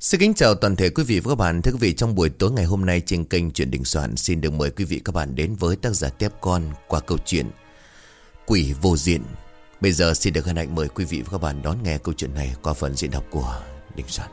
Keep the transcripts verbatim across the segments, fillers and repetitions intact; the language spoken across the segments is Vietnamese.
Xin kính chào toàn thể quý vị và các bạn. Thưa quý vị, trong buổi tối ngày hôm nay trên kênh Chuyện Đình Soạn xin được mời quý vị các bạn đến với tác giả Tép Con qua câu chuyện Quỷ Vô Diện. Bây giờ xin được hân hạnh mời quý vị và các bạn đón nghe câu chuyện này qua phần diễn đọc của Đình Soạn.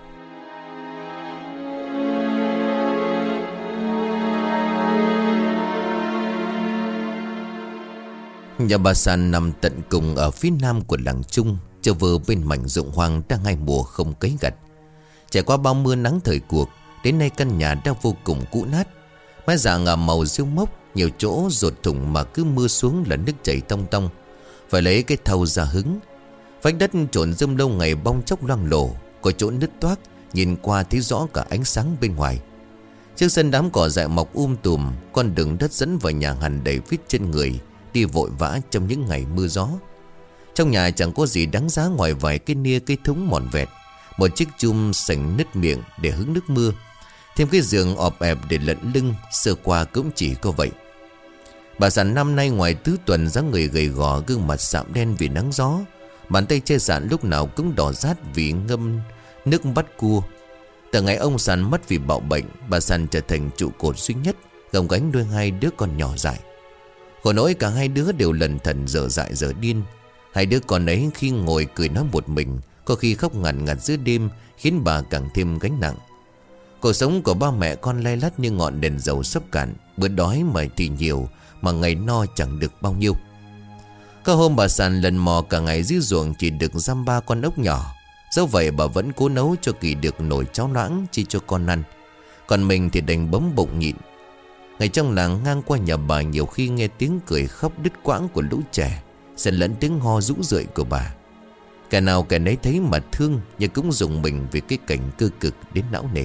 Nhà bà Sàn nằm tận cùng ở phía nam của làng Trung, chờ vờ bên mảnh ruộng hoang đang hai mùa không cấy gặt. Trải qua bao mưa nắng thời cuộc, đến nay căn nhà đã vô cùng cũ nát. Mái nhà ngả màu rêu mốc, nhiều chỗ rột thủng mà cứ mưa xuống là nước chảy tong tong. Phải lấy cái thau ra hứng. Vách đất trộn rơm lâu ngày bong chóc loang lổ, có chỗ nứt toác, nhìn qua thấy rõ cả ánh sáng bên ngoài. Trước sân đám cỏ dại mọc um tùm, con đường đất dẫn vào nhà hằn đầy vết chân người, đi vội vã trong những ngày mưa gió. Trong nhà chẳng có gì đáng giá ngoài vài cái nia cây thúng mòn vẹt, một chiếc chum sành nứt miệng để hứng nước mưa, thêm cái giường ọp ẹp để lận lưng, sơ qua cũng chỉ có vậy. Bà Sàn năm nay ngoài tứ tuần, dáng người gầy gò, gương mặt sạm đen vì nắng gió, bàn tay che Sàn lúc nào cũng đỏ rát vì ngâm nước bắt cua. Từ ngày ông Sàn mất vì bạo bệnh, bà Sàn trở thành trụ cột duy nhất gồng gánh nuôi hai đứa con nhỏ dại. Khổ nỗi cả hai đứa đều lần thần dở dại dở điên. Hai đứa con ấy khi ngồi cười nói một mình, có khi khóc ngằn ngặt giữa đêm, khiến bà càng thêm gánh nặng. Cuộc sống của ba mẹ con lay lắt như ngọn đèn dầu sắp cạn, bữa đói mà thì nhiều, mà ngày no chẳng được bao nhiêu. Có hôm bà Sàn lần mò cả ngày dưới ruộng chỉ được dăm ba con ốc nhỏ. Dẫu vậy bà vẫn cố nấu cho Kỳ được nồi cháo loãng chi cho con ăn, còn mình thì đành bấm bụng nhịn. Ngày trong làng ngang qua nhà bà, nhiều khi nghe tiếng cười khóc đứt quãng của lũ trẻ, xen lẫn tiếng ho rũ rượi của bà. Kẻ nào kẻ nấy thấy mà thương, nhưng cũng rùng mình vì cái cảnh cơ cực đến não nề.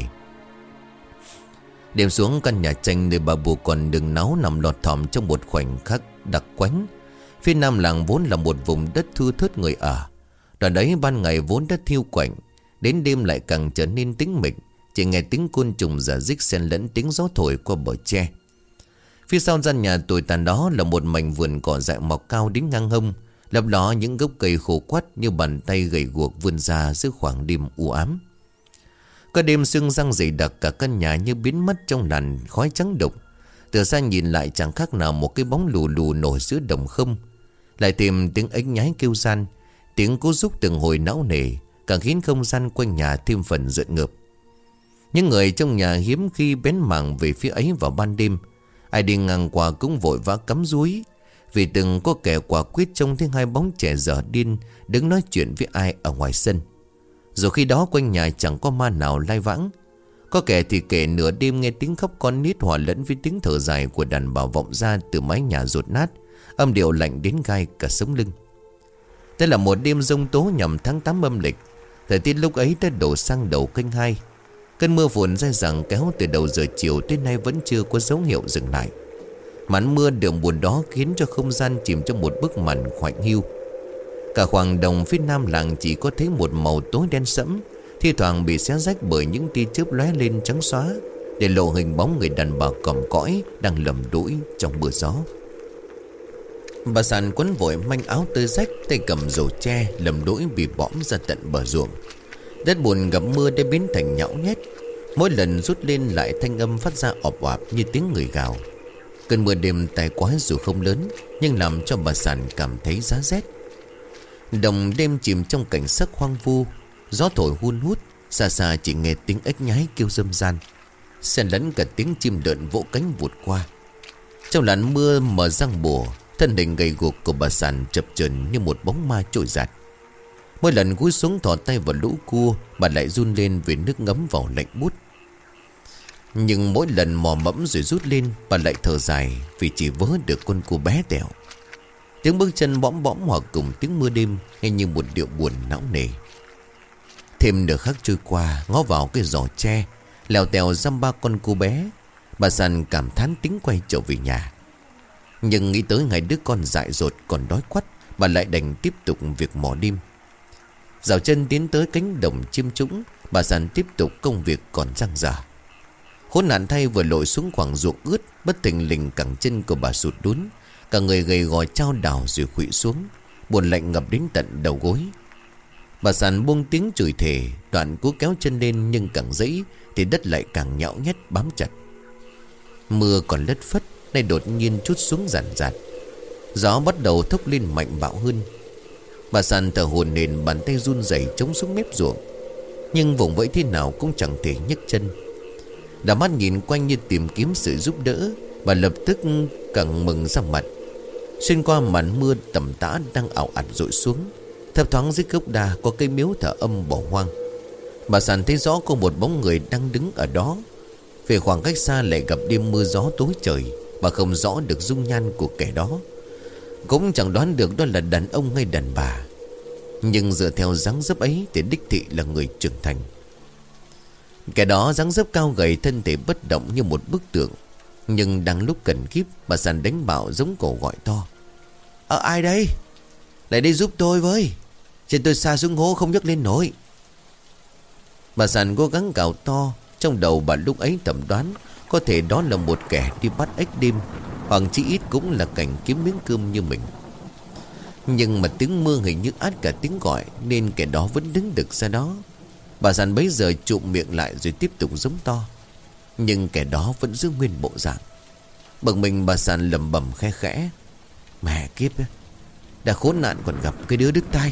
Đêm xuống căn nhà tranh nơi bà bù còn đường náu nằm lọt thỏm trong một khoảnh khắc đặc quánh. Phía nam làng vốn là một vùng đất thưa thớt người ở. Đoạn đấy ban ngày vốn đã thiêu quạnh, đến đêm lại càng trở nên tĩnh mịch, chỉ nghe tiếng côn trùng rả rích xen lẫn tiếng gió thổi qua bờ tre. Phía sau gian nhà tồi tàn đó là một mảnh vườn cỏ dại mọc cao đến ngang hông, lấp ló những gốc cây khô quắt như bàn tay gầy guộc vươn ra giữa khoảng đêm u ám. Có đêm sương răng dày đặc, cả căn nhà như biến mất trong làn khói trắng đục. Từ xa nhìn lại chẳng khác nào một cái bóng lù lù nổi giữa đồng không. Lại tìm tiếng ếch nhái kêu gian, tiếng cố giúp từng hồi não nề, càng khiến không gian quanh nhà thêm phần rợn ngợp. Những người trong nhà hiếm khi bén mảng về phía ấy vào ban đêm. Ai đi ngang qua cũng vội vã cắm rúi, vì từng có kẻ quả quyết trông thấy hai bóng trẻ dở điên đứng nói chuyện với ai ở ngoài sân. Dù khi đó quanh nhà chẳng có ma nào lai vãng. Có kẻ thì kể nửa đêm nghe tiếng khóc con nít hòa lẫn với tiếng thở dài của đàn bà vọng ra từ mái nhà dột nát, âm điệu lạnh đến gai cả sống lưng. Đây là một đêm giông tố nhằm tháng tám âm lịch. Thời tiết lúc ấy đã đổ sang đầu canh hai. Cơn mưa phùn dai dẳng kéo từ đầu giờ chiều tới nay vẫn chưa có dấu hiệu dừng lại. Màn mưa đượm buồn đó khiến cho không gian chìm trong một bức màn khoảnh hiu. Cả khoảng đồng phía nam làng chỉ có thấy một màu tối đen sẫm, thi thoảng bị xé rách bởi những tia chớp lóe lên trắng xóa, để lộ hình bóng người đàn bà còm cõi đang lầm đũi trong mưa gió. Bà Sàn quấn vội manh áo tơi rách, tay cầm rổ tre lầm đũi bị bõm ra tận bờ ruộng. Đất bùn gặp mưa đã biến thành nhão nhét, mỗi lần rút lên lại thanh âm phát ra ọp ọp như tiếng người gào. Cơn mưa đêm tai quái dù không lớn, nhưng làm cho bà Sàn cảm thấy giá rét. Đồng đêm chìm trong cảnh sắc hoang vu, gió thổi hun hút, xa xa chỉ nghe tiếng ếch nhái kêu râm ran, xen lẫn cả tiếng chim lợn vỗ cánh vụt qua. Trong làn mưa mở răng bùa, thân hình gầy guộc của bà Sàn chập chờn như một bóng ma trôi giạt. Mỗi lần cúi xuống thò tay vào lũ cua, bà lại run lên vì nước ngấm vào lạnh buốt. Nhưng mỗi lần mò mẫm rồi rút lên, bà lại thở dài vì chỉ vớ được con cua bé tẹo. Tiếng bước chân bõm bõm hòa cùng tiếng mưa đêm nghe như một điệu buồn não nề. Thêm nửa khắc trôi qua, ngó vào cái giỏ tre lèo tèo dăm ba con cua bé, bà Sàn cảm thán tính quay trở về nhà. Nhưng nghĩ tới ngày đứa con dại dột còn đói quắt, bà lại đành tiếp tục việc mò đêm. Dạo chân tiến tới cánh đồng chiêm trũng, bà Sàn tiếp tục công việc còn dang dở. Khốn nạn thay vừa lội xuống khoảng ruộng ướt, bất thình lình cẳng chân của bà sụt đún, cả người gầy gò chao đảo rồi khuỵu xuống, buồn lạnh ngập đến tận đầu gối. Bà Sàn buông tiếng chửi thề, Đoạn cố kéo chân lên, nhưng càng dãy thì đất lại càng nhão nhét bám chặt. Mưa còn lất phất, nay đột nhiên trút xuống ràn rạt. Gió bắt đầu thốc lên mạnh bạo hơn. Bà Sàn thở hổn hển, bàn tay run rẩy chống xuống mép ruộng, nhưng vùng vẫy thế nào cũng chẳng thể nhấc chân. Đảo mắt nhìn quanh như tìm kiếm sự giúp đỡ, bà lập tức cẳng mừng ra mặt. Xuyên qua màn mưa tầm tã đang ảo ạt dội xuống, thấp thoáng dưới gốc đa có cây miếu thờ âm bỏ hoang. Bà Sàn thấy rõ có một bóng người đang đứng ở đó. Về khoảng cách xa lại gặp đêm mưa gió tối trời, bà không rõ được dung nhan của kẻ đó, cũng chẳng đoán được đó là đàn ông hay đàn bà. Nhưng dựa theo dáng dấp ấy thì đích thị là người trưởng thành. Kẻ đó dáng dấp cao gầy, thân thể bất động như một bức tượng. Nhưng đang lúc cần kíp, bà Sàn đánh bạo giống cổ gọi to: Ờ ai đây? Lại đây giúp tôi với, trên tôi xa xuống hố không nhấc lên nổi. Bà Sàn cố gắng gào to. Trong đầu bà lúc ấy thẩm đoán có thể đó là một kẻ đi bắt ếch đêm, hoặc chỉ ít cũng là cảnh kiếm miếng cơm như mình. Nhưng mà tiếng mưa hình như át cả tiếng gọi, nên kẻ đó vẫn đứng đực ra đó. Bà Sàn bấy giờ trụm miệng lại rồi tiếp tục giống to. Nhưng kẻ đó vẫn giữ nguyên bộ dạng. Bực mình bà Sàn lẩm bẩm khe khẽ: Mẹ kiếp, đã khốn nạn còn gặp cái đứa đứt tay.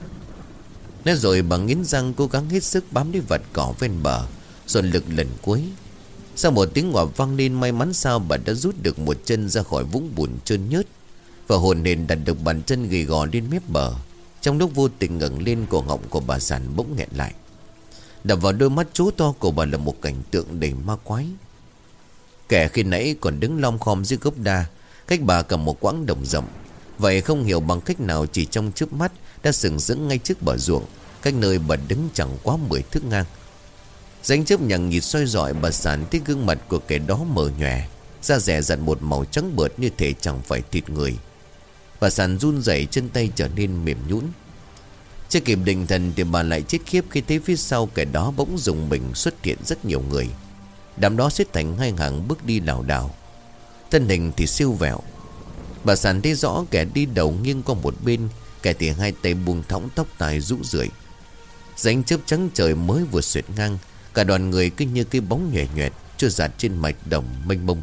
Nói rồi bà nghiến răng cố gắng hết sức bám lấy vật cỏ ven bờ, dồn lực lần cuối. Sau một tiếng gọi vang lên, may mắn sao bà đã rút được một chân ra khỏi vũng bùn trơn nhớt, và hồn hển đặt được bàn chân gầy gò lên mép bờ. Trong lúc vô tình ngẩng lên, cổ họng của bà Sàn bỗng nghẹn lại. Đập vào đôi mắt trố to của bà là một cảnh tượng đầy ma quái. Kẻ khi nãy còn đứng lom khom dưới gốc đa, cách bà cầm một quãng đồng rộng. Vậy không hiểu bằng cách nào chỉ trong chớp mắt đã sừng sững ngay trước bờ ruộng, cách nơi bà đứng chẳng quá mười thước ngang. Rãnh chớp nhằng nhịt soi rọi, bà Sàn thấy gương mặt của kẻ đó mờ nhòe, da dẻ dặn một màu trắng bợt như thể chẳng phải thịt người. Bà Sàn run rẩy, chân tay trở nên mềm nhũn. Chưa kịp định thần thì bà lại chết khiếp khi thấy phía sau kẻ đó bỗng dùng mình xuất hiện rất nhiều người. Đám đó xếp thành hai hàng bước đi lảo đảo, thân hình thì siêu vẹo. Bà Sàn thấy rõ kẻ đi đầu nghiêng qua một bên, kẻ thì hai tay buông thõng, tóc tai rũ rượi. Rãnh chớp trắng trời mới vừa xuyệt ngang, cả đoàn người cứ như cái bóng nhòe nhòe trôi dạt trên mạch đồng mênh mông.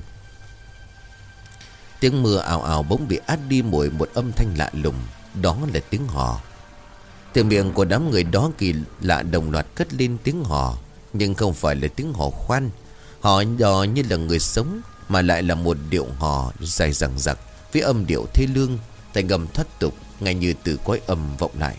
Tiếng mưa ào ào bỗng bị át đi mỗi một âm thanh lạ lùng, đó là tiếng hò. Từ miệng của đám người đó kỳ lạ đồng loạt cất lên tiếng hò, nhưng không phải là tiếng hò khoan, hò dò như là người sống, mà lại là một điệu hò dài dằng dặc với âm điệu thê lương, thành âm thoát tục, ngay như từ cõi âm vọng lại.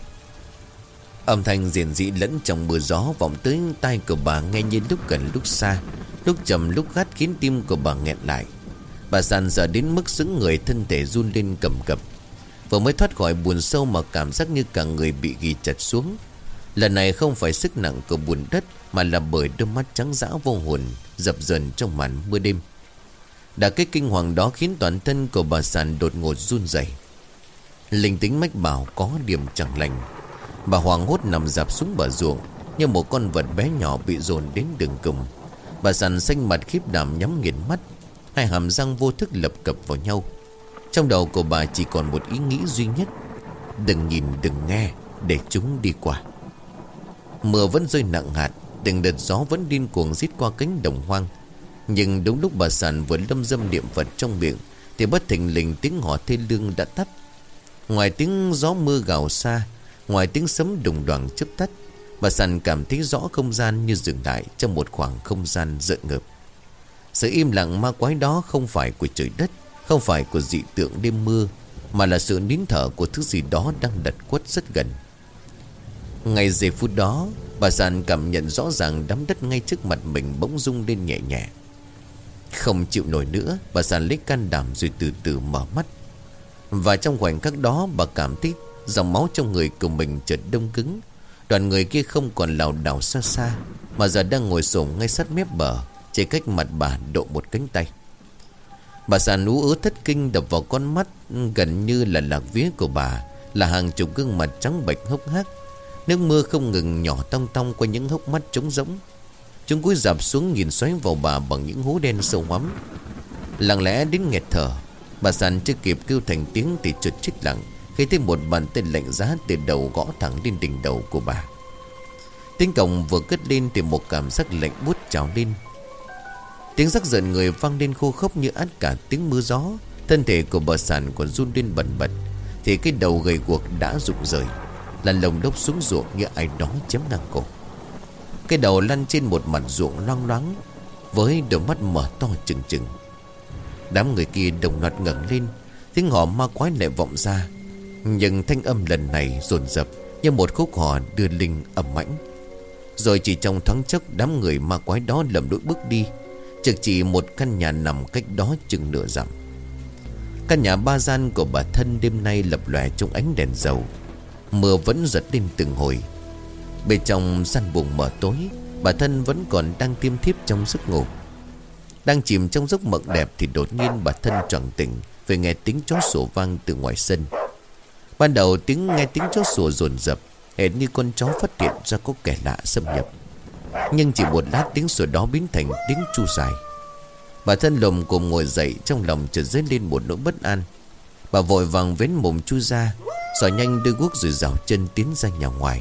Âm thanh rền rĩ lẫn trong mưa gió vọng tới tai của bà, nghe như lúc gần lúc xa, lúc trầm lúc gắt, khiến tim của bà nghẹn lại. Bà Sàn sợ đến mức sững người, thân thể run lên cầm cập. Vừa mới thoát khỏi buồn sâu mà cảm giác như cả người bị ghi chặt xuống. Lần này không phải sức nặng của bùn đất, mà là bởi đôi mắt trắng dã vô hồn dập dờn trong màn mưa đêm. Đã cái kinh hoàng đó khiến toàn thân của bà Sàn đột ngột run rẩy. Linh tính mách bảo có điểm chẳng lành. Bà hoảng hốt nằm dạp xuống bờ ruộng như một con vật bé nhỏ bị dồn đến đường cùng. Bà Sàn xanh mặt khiếp đảm, nhắm nghiền mắt, hai hàm răng vô thức lập cập vào nhau. Trong đầu của bà chỉ còn một ý nghĩ duy nhất: đừng nhìn đừng nghe, để chúng đi qua. Mưa vẫn rơi nặng hạt, từng đợt gió vẫn điên cuồng rít qua cánh đồng hoang. Nhưng đúng lúc bà Sàn vừa lâm dâm niệm Phật trong miệng thì bất thình lình tiếng hò thê lương đã tắt. Ngoài tiếng gió mưa gào xa, ngoài tiếng sấm đùng đoàng chớp tắt, bà Sàn cảm thấy rõ không gian như dừng lại trong một khoảng không gian rợn ngợp. Sự im lặng ma quái đó không phải của trời đất, không phải của dị tượng đêm mưa, mà là sự nín thở của thứ gì đó đang đặt quất rất gần. Ngay giây phút đó, bà Sàn cảm nhận rõ ràng đám đất ngay trước mặt mình bỗng rung lên nhẹ nhẹ. Không chịu nổi nữa, bà Sàn lấy can đảm rồi từ từ mở mắt. Và trong khoảnh khắc đó, bà cảm thấy dòng máu trong người của mình chợt đông cứng. Đoàn người kia không còn lảo đảo xa xa, mà giờ đang ngồi xổm ngay sát mép bờ, chỉ cách mặt bà độ một cánh tay. Bà Sàn ú ớ thất kinh, đập vào con mắt gần như là lạc vía của bà là hàng chục gương mặt trắng bệch hốc hác. Nước mưa không ngừng nhỏ tong tong qua những hốc mắt trống rỗng. Chúng cúi rạp xuống nhìn xoáy vào bà bằng những hố đen sâu hoắm. Lặng lẽ đến nghẹt thở, bà Sàn chưa kịp kêu thành tiếng thì chợt chết lặng khi thấy một bàn tay lạnh giá từ đầu gõ thẳng lên đỉnh đầu của bà. Tiếng cổng vừa cất lên thì một cảm giác lạnh buốt trào lên. Tiếng rắc rợn người vang lên khô khốc như át cả tiếng mưa gió. Thân thể của bà Sản còn run lên bần bật, thì cái đầu gầy guộc đã rụng rời, là lồng đốc xuống ruộng như ai đó chém ngang cổ. Cái đầu lăn trên một mặt ruộng loang loáng, với đôi mắt mở to trừng trừng. Đám người kia đồng loạt ngẩng lên, tiếng hò ma quái lại vọng ra. Nhưng thanh âm lần này dồn dập như một khúc hò đưa linh ầm mãnh. Rồi chỉ trong thoáng chốc, đám người ma quái đó lầm lũi bước đi, trực chỉ một căn nhà nằm cách đó chừng nửa dặm. Căn nhà ba gian của bà Thân đêm nay lập lòe trong ánh đèn dầu. Mưa vẫn giật lên từng hồi. Bên trong gian buồng mờ tối, bà Thân vẫn còn đang tiêm thiếp trong giấc ngủ. Đang chìm trong giấc mộng đẹp thì đột nhiên bà Thân choàng tỉnh vì nghe tiếng chó sủa vang từ ngoài sân. Ban đầu tiếng nghe tiếng chó sủa dồn dập, hệt như con chó phát hiện ra có kẻ lạ xâm nhập. Nhưng chỉ một lát tiếng sủa đó biến thành tiếng tru dài. Bà Thân lồm cồm ngồi dậy, trong lòng chợt dấy lên một nỗi bất an. Bà vội vàng vén mồm chui ra, xỏ nhanh đôi guốc rồi rảo chân tiến ra nhà ngoài.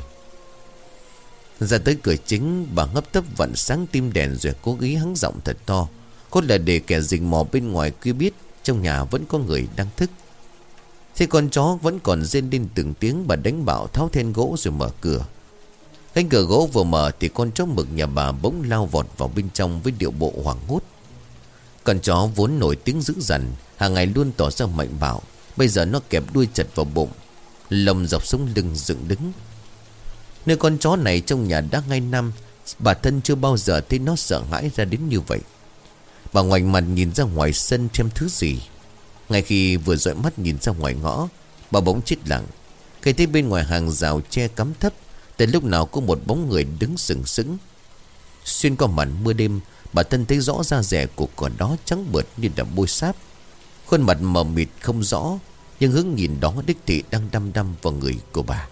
Ra tới cửa chính, bà hấp tấp vặn sáng tim đèn rồi cố ý hắng giọng thật to, cốt là để kẻ rình mò bên ngoài kia biết trong nhà vẫn có người đang thức. Thế con chó vẫn còn rên lên từng tiếng, bà đánh bạo tháo then gỗ rồi mở cửa. Cánh cửa gỗ vừa mở thì con chó mực nhà bà bỗng lao vọt vào bên trong với điệu bộ hoảng hốt. Con chó vốn nổi tiếng dữ dằn, hàng ngày luôn tỏ ra mạnh bạo, bây giờ nó kẹp đuôi chặt vào bụng, lồng dọc sống lưng dựng đứng. Nơi con chó này trong nhà đã hai năm, bà Thân chưa bao giờ thấy nó sợ hãi ra đến như vậy. Bà ngoảnh mặt nhìn ra ngoài sân xem thứ gì. Ngay khi vừa dõi mắt nhìn ra ngoài ngõ, bà bỗng chết lặng. Khi thấy bên ngoài hàng rào tre cắm thấp, từ lúc nào có một bóng người đứng sừng sững. Xuyên qua màn mưa đêm, bà Thân thấy rõ da rẻ của con đó trắng bợt như là bôi sáp. Khuôn mặt mờ mịt không rõ, nhưng hướng nhìn đó đích thị đang đăm đăm vào người của bà.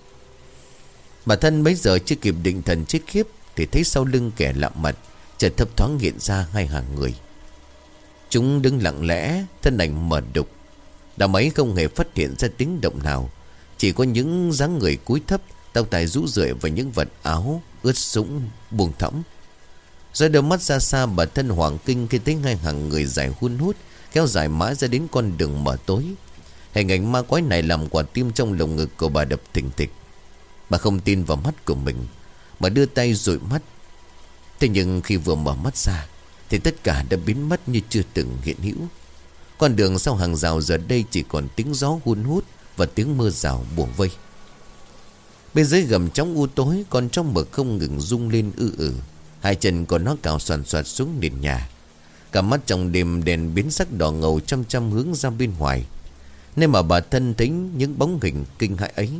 Bà Thân bấy giờ chưa kịp định thần chết khiếp thì thấy sau lưng kẻ lạ mặt chợt thấp thoáng hiện ra hai hàng người. Chúng đứng lặng lẽ, thân ảnh mờ đục. Đám ấy không hề phát hiện ra tiếng động nào, chỉ có những dáng người cúi thấp, tóc tai rũ rượi và những vật áo ướt sũng buông thõng. Rồi đôi mắt ra xa, bà Thân hoảng kinh khi thấy hai hàng người dài hun hút kéo dài mãi ra đến con đường mờ tối. Hình ảnh ma quái này làm quả tim trong lồng ngực của bà đập thình thịch. Bà không tin vào mắt của mình, bà đưa tay dụi mắt. Thế nhưng khi vừa mở mắt ra thì tất cả đã biến mất như chưa từng hiện hữu. Con đường sau hàng rào giờ đây chỉ còn tiếng gió hun hút và tiếng mưa rào bủa vây. Bên dưới gầm trống u tối, con chó mực không ngừng rung lên ư ử. Hai chân của nó cào soàn soạt xuống nền nhà. Cả mắt trong đêm đèn biến sắc đỏ ngầu chăm chăm hướng ra bên ngoài, nên mà bà Thân thấy những bóng hình kinh hãi ấy.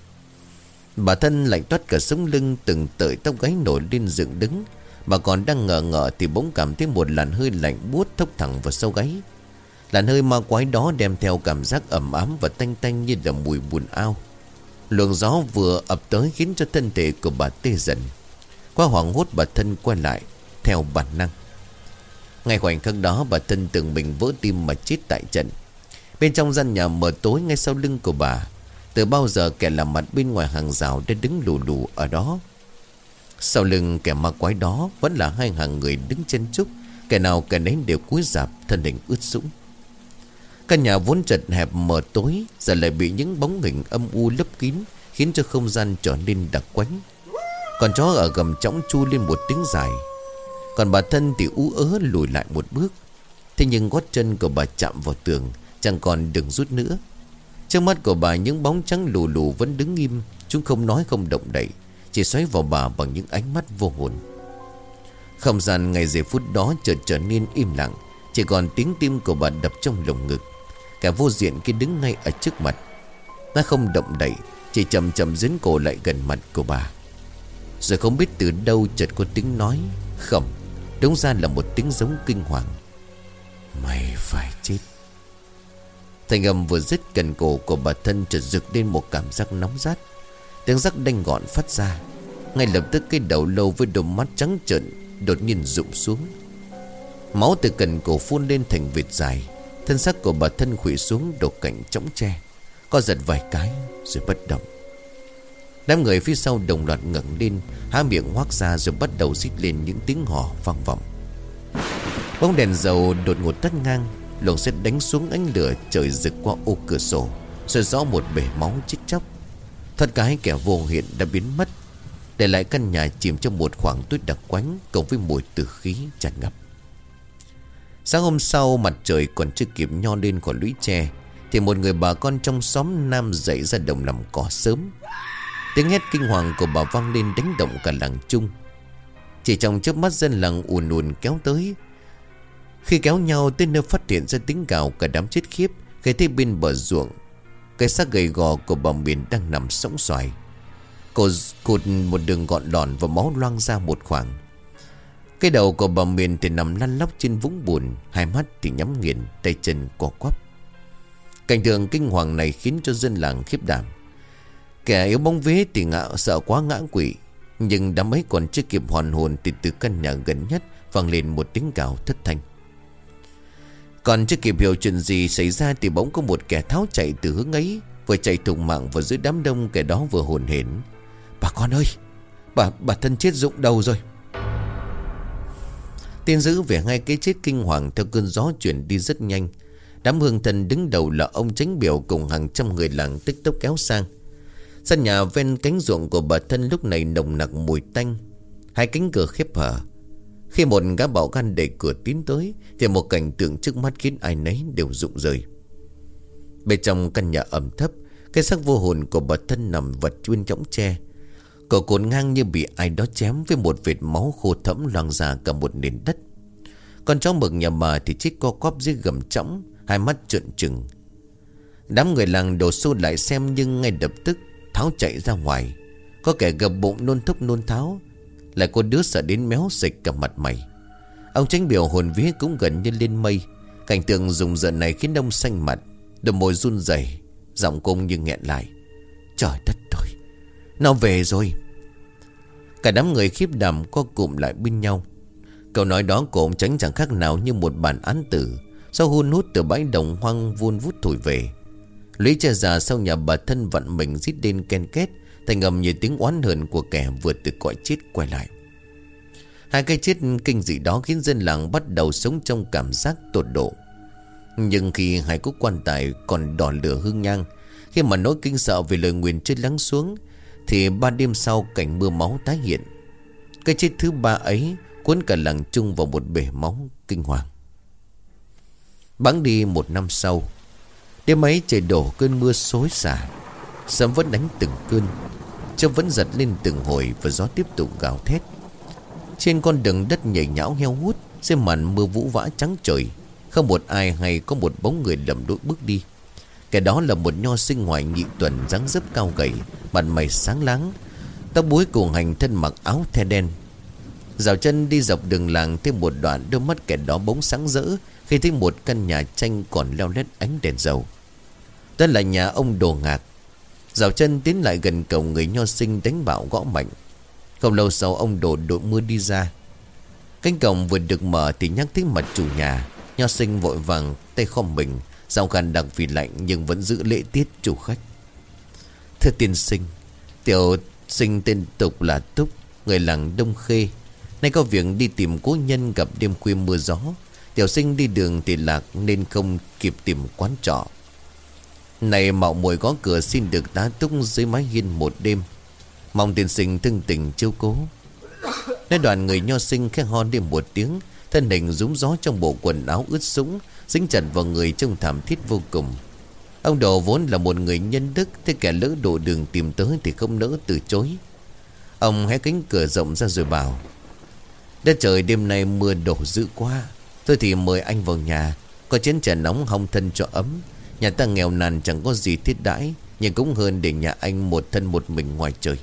Bà Thân lạnh toát cả sống lưng, từng tợi tóc gáy nổi lên dựng đứng. Bà còn đang ngờ ngợ thì bỗng cảm thấy một làn hơi lạnh buốt thốc thẳng vào sau gáy. Làn hơi ma quái đó đem theo cảm giác ẩm ám và tanh tanh như là mùi bùn ao. Luồng gió vừa ập tới khiến cho thân thể của bà tê dần. Qua hoảng hốt, bà Thân quay lại theo bản năng. Ngay khoảnh khắc đó, bà Thân tưởng mình vỡ tim mà chết tại trận. Bên trong gian nhà mờ tối ngay sau lưng của bà, từ bao giờ kẻ làm mặt bên ngoài hàng rào đã đứng lù lù ở đó. Sau lưng kẻ ma quái đó vẫn là hai hàng người đứng chen chúc, kẻ nào kẻ nấy đều cúi rạp, thân hình ướt sũng. Căn nhà vốn chật hẹp mờ tối giờ lại bị những bóng hình âm u lấp kín, khiến cho không gian trở nên đặc quánh. Con chó ở gầm trống chu lên một tiếng dài. Còn bà Thân thì ú ớ lùi lại một bước. Thế nhưng gót chân của bà chạm vào tường, chẳng còn đường rút nữa. Trước mắt của bà những bóng trắng lù lù vẫn đứng im. Chúng không nói không động đậy, chỉ xoáy vào bà bằng những ánh mắt vô hồn. Không gian ngay giây phút đó chợt trở nên im lặng, chỉ còn tiếng tim của bà đập trong lồng ngực. Cả vô diện kia đứng ngay ở trước mặt. Nó không động đậy, chỉ chậm chậm dướn cổ lại gần mặt của bà. Rồi không biết từ đâu chợt có tiếng nói. Không, đúng ra là một tiếng giống kinh hoàng. Mày phải chết. Thanh âm vừa dứt, cần cổ của bà Thân chợt rực lên một cảm giác nóng rát. Tiếng rắc đanh gọn phát ra. Ngay lập tức cái đầu lâu với đôi mắt trắng trợn đột nhiên rụng xuống. Máu từ cần cổ phun lên thành vệt dài. Thân xác của bà Thân khuỵu xuống đổ cạnh trống tre. có giật vài cái rồi bất động. Đám người phía sau đồng loạt ngẩng lên, há miệng hoác ra rồi bắt đầu rít lên những tiếng hò vang vọng. Bóng đèn dầu đột ngột tắt ngang, luồng sét đánh xuống ánh lửa trời rực qua ô cửa sổ, rồi rõ một bể máu chết chóc. Thoát cái kẻ vô hiện đã biến mất, để lại căn nhà chìm trong một khoảng tối đặc quánh cộng với mùi tử khí tràn ngập. Sáng hôm sau, mặt trời còn chưa kịp nho lên khỏi lũy tre thì một người bà con trong xóm nam dậy ra đồng làm cỏ sớm. Tiếng hét kinh hoàng của bà vang lên đánh động cả làng chung. Chỉ trong chớp mắt dân làng ùn ùn kéo tới. Khi kéo nhau tới nơi phát hiện ra tiếng gào cả đám chết khiếp, cái thấy bên bờ ruộng cái xác gầy gò của bà Miền đang nằm sõng xoài. Cô cụt một đường gọn lòn và máu loang ra một khoảng. Cái đầu của bà Miền thì nằm lăn lóc trên vũng bùn, hai mắt thì nhắm nghiền, tay chân co quắp. Cảnh tượng kinh hoàng này khiến cho dân làng khiếp đảm. Kẻ yếu bóng vế thì ngã sợ quá ngã quỵ. Nhưng đám ấy còn chưa kịp hoàn hồn thì từ căn nhà gần nhất vang lên một tiếng gào thất thanh. Còn chưa kịp hiểu chuyện gì xảy ra thì bỗng có một kẻ tháo chạy từ hướng ấy, vừa chạy thùng mạng vào giữa đám đông. Kẻ đó vừa hồn hển: "Bà con ơi, Bà bà thân chết rụng đầu rồi." Tin dữ về hai cái chết kinh hoàng theo cơn gió chuyển đi rất nhanh. Đám hương thần đứng đầu là ông Chánh Biểu cùng hàng trăm người làng tức tốc kéo sang. Sân nhà ven cánh ruộng của bà thân lúc này nồng nặc mùi tanh. Hai cánh cửa khép hở. Khi một gã bảo gan đẩy cửa tiến tới thì một cảnh tượng trước mắt khiến ai nấy đều rụng rời. Bên trong căn nhà ẩm thấp, cái xác vô hồn của bà thân nằm vật bên chõng tre. Cổ cồn ngang như bị ai đó chém, với một vệt máu khô thẫm loang ra cả một nền đất. Con chó mực nhà bà thì chết co quắp dưới gầm chõng, hai mắt trợn trừng. Đám người làng đổ xô lại xem, nhưng ngay lập tức tháo chạy ra ngoài. Có kẻ gập bụng nôn thốc nôn tháo, lại có đứa sợ đến méo xịch cả mặt mày. Ông Chánh Biểu hồn vía cũng gần như lên mây. Cảnh tượng rùng rợn này khiến ông xanh mặt, đôi môi run rẩy, giọng cung như nghẹn lại: "Trời đất ơi, nó về rồi." Cả đám người khiếp đảm co cụm lại bên nhau. Câu nói đó của ông Chánh chẳng khác nào như một bản án tử sau hun hút từ bãi đồng hoang vun vút thổi về. Lũy tre già sau nhà bà thân vặn mình rít lên ken két, thành ngầm như tiếng oán hờn của kẻ vừa từ cõi chết quay lại. Hai cái chết kinh dị đó khiến dân làng bắt đầu sống trong cảm giác tột độ. Nhưng khi hai cúc quan tài còn đỏ lửa hương nhang, khi mà nỗi kinh sợ về lời nguyền chưa lắng xuống, thì ba đêm sau cảnh mưa máu tái hiện. Cái chết thứ ba ấy cuốn cả làng chung vào một bể máu kinh hoàng. Bẵng đi một năm sau, đêm ấy trời đổ cơn mưa xối xả, sấm vẫn đánh từng cơn, trông vẫn giật lên từng hồi, và gió tiếp tục gào thét. Trên con đường đất nhảy nhão heo hút, dưới màn mưa vũ vã trắng trời, không một ai hay có một bóng người lầm lũi bước đi. Kẻ đó là một nho sinh ngoài nhị tuần, dáng dấp cao gầy, mặt mày sáng láng, tóc búi cùng hành, thân mặc áo the đen. Dạo chân đi dọc đường làng thêm một đoạn, đôi mắt kẻ đó bỗng sáng rỡ khi thấy một căn nhà tranh còn leo lét ánh đèn dầu. Đó là nhà ông Đồ Ngạc. Dạo chân tiến lại gần cổng, người nho sinh đánh bạo gõ mạnh. Không lâu sau, ông Đồ đội mưa đi ra. Cánh cổng vừa được mở thì nhắc tới mặt chủ nhà. Nho sinh vội vàng tay khom mình, giọng khàn đặc vì lạnh nhưng vẫn giữ lễ tiết chủ khách: "Thưa tiên sinh, tiểu sinh tên tục là Túc, người làng Đông Khê. Nay có việc đi tìm cố nhân, gặp đêm khuya mưa gió. Tiểu sinh đi đường thì lạc nên không kịp tìm quán trọ. Này mạo muội gõ cửa xin được tá túc dưới mái hiên một đêm. Mong tiên sinh thương tình chiếu cố." Nói đoạn, người nho sinh khẽ ho đi một tiếng, thân hình rúm gió trong bộ quần áo ướt sũng, dính chặt vào người trông thảm thiết vô cùng. Ông Đồ vốn là một người nhân đức, thế kẻ lỡ độ đường tìm tới thì không nỡ từ chối. Ông hé cánh cửa rộng ra rồi bảo: "Đất trời đêm nay mưa đổ dữ quá, thôi thì mời anh vào nhà, có chén trà nóng hong thân cho ấm. Nhà ta nghèo nàn chẳng có gì thiết đãi, nhưng cũng hơn để nhà anh một thân một mình ngoài trời."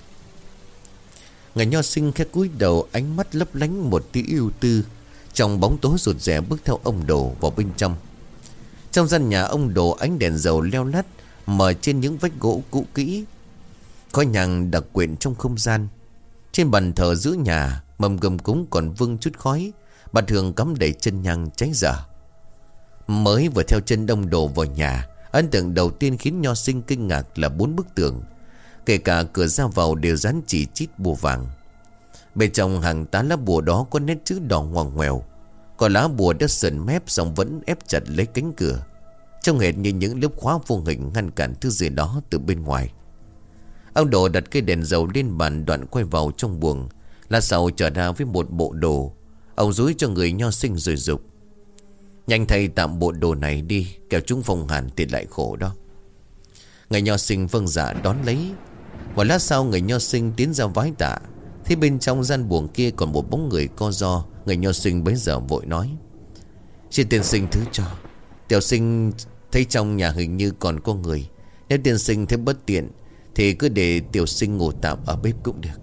Người nho sinh khẽ cúi đầu, ánh mắt lấp lánh một tí ưu tư. Trong bóng tối rụt rè bước theo ông Đồ vào bên trong. Trong gian nhà ông Đồ, ánh đèn dầu leo lắt mở trên những vách gỗ cũ kỹ, khói nhang đặc quyện trong không gian. Trên bàn thờ giữa nhà, mâm gầm cúng còn vương chút khói, bát hương cắm đầy chân nhang cháy dở. Mới vừa theo chân ông Đồ vào nhà, Ấn tượng đầu tiên khiến Nho Sinh kinh ngạc là bốn bức tường, kể cả cửa ra vào đều dán chỉ chít bùa vàng. Bên trong hàng tá lá bùa đó có nét chữ đỏ ngoằn ngoèo. Còn lá bùa đã sần mép xong vẫn ép chặt lấy cánh cửa, trông hệt như những lớp khóa vô hình ngăn cản thứ gì đó từ bên ngoài. Ông Đồ đặt cây đèn dầu lên bàn, đoạn quay vào trong buồng. Lát sau trở ra với một bộ đồ. Ông dúi cho người Nho Sinh rồi dục: nhanh thay tạm bộ đồ này đi, kẻo chúng phong hàn thì lại khổ đó. Người Nho Sinh vâng dạ đón lấy. Một lát sau người Nho Sinh tiến ra vái tạ. Thế bên trong gian buồng kia còn một bóng người co ro. Người Nho Sinh bấy giờ vội nói: xin tiên sinh thứ cho, tiểu sinh thấy trong nhà hình như còn có người. Nếu tiên sinh thấy bất tiện thì cứ để tiểu sinh ngủ tạm ở bếp cũng được.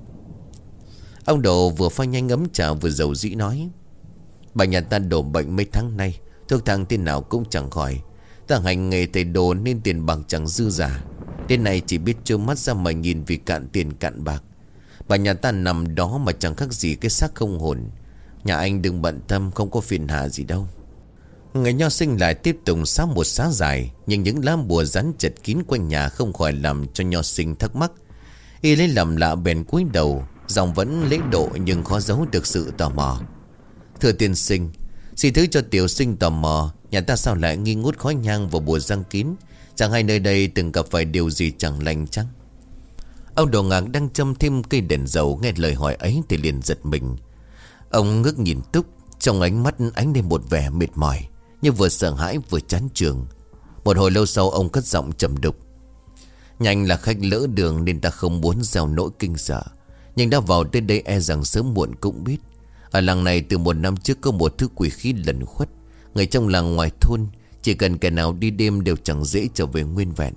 Ông Đồ vừa pha nhanh ấm trà vừa dầu dĩ nói: bà nhà ta đổ bệnh mấy tháng nay, thuốc thang thế nào cũng chẳng khỏi. Ta hành nghề thầy đồ nên tiền bạc chẳng dư giả. Đến nay chỉ biết trơ mắt ra mà nhìn vì cạn tiền cạn bạc. Bà nhà ta nằm đó mà chẳng khác gì cái xác không hồn. Nhà anh đừng bận tâm, không có phiền hà gì đâu. Người Nho Sinh lại tiếp tục xá một xá dài, nhưng những lá bùa rắn chật kín quanh nhà không khỏi làm cho Nho Sinh thắc mắc. Y lấy làm lạ bèn cúi đầu, giọng vẫn lễ độ nhưng khó giấu được sự tò mò: thưa tiên sinh, xin thứ cho tiểu sinh tò mò, nhà ta sao lại nghi ngút khói nhang và bùa răng kín? Chẳng hay nơi đây từng gặp phải điều gì chẳng lành chăng? Ông Đồ Ngạc đang châm thêm cây đèn dầu, nghe lời hỏi ấy thì liền giật mình. Ông ngước nhìn Túc, trong ánh mắt ánh lên một vẻ mệt mỏi, như vừa sợ hãi vừa chán chường. Một hồi lâu sau ông cất giọng trầm đục: nhanh là khách lỡ đường nên ta không muốn gieo nỗi kinh sợ, nhưng đã vào tới đây e rằng sớm muộn cũng biết. Ở làng này từ một năm trước có một thứ quỷ khí lẩn khuất. Người trong làng ngoài thôn chỉ cần kẻ nào đi đêm đều chẳng dễ trở về nguyên vẹn.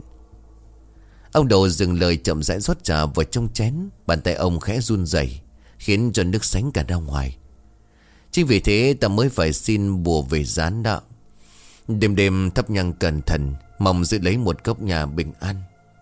Ông Đồ dừng lời chậm rãi rót trà vào trong chén. Bàn tay ông khẽ run rẩy khiến cho nước sánh cả ra ngoài. Chính vì thế ta mới phải xin bùa về dán đó. Đêm đêm thắp nhang cẩn thận, mong giữ lấy một góc nhà bình an.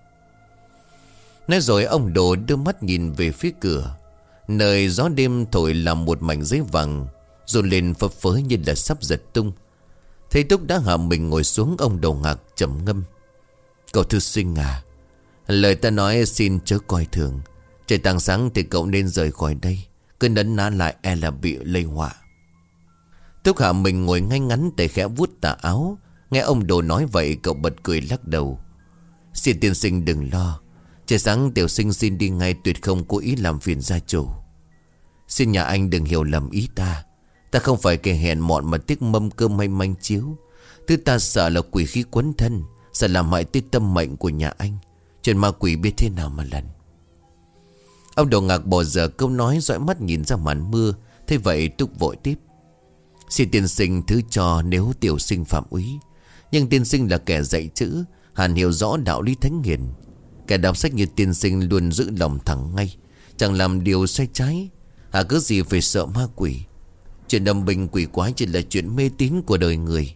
Nói rồi ông Đồ đưa mắt nhìn về phía cửa, nơi gió đêm thổi làm một mảnh giấy vàng run lên phấp phới như là sắp giật tung. Thầy Túc đã hạ mình ngồi xuống. Ông Đồ Ngạc trầm ngâm: cậu thư sinh à, lời ta nói xin chớ coi thường. Trời tàng sáng thì cậu nên rời khỏi đây, cứ nấn ná lại e là bị lây họa. Túc hạ mình ngồi ngay ngắn tay khẽ vuốt tà áo. Nghe ông Đồ nói vậy cậu bật cười lắc đầu: xin tiên sinh đừng lo, trời sáng tiểu sinh xin đi ngay, tuyệt không cố ý làm phiền gia chủ. Xin nhà anh đừng hiểu lầm ý ta. Ta không phải kẻ hèn mọn mà tiếc mâm cơm hay manh chiếu. Thứ ta sợ là quỷ khí quấn thân, sợ làm hại tới tâm mệnh của nhà anh. Chuyện ma quỷ biết thế nào mà lần. Ông Đồ Ngạc bỏ dở câu nói, dõi mắt nhìn ra màn mưa. Thế vậy Túc vội tiếp: xin tiên sinh thứ cho nếu tiểu sinh phạm úy, nhưng tiên sinh là kẻ dạy chữ, hẳn hiểu rõ đạo lý thánh hiền. Kẻ đọc sách như tiên sinh luôn giữ lòng thẳng ngay, chẳng làm điều sai trái. Hả cứ gì phải sợ ma quỷ. Chuyện âm binh quỷ quái chỉ là chuyện mê tín của đời người.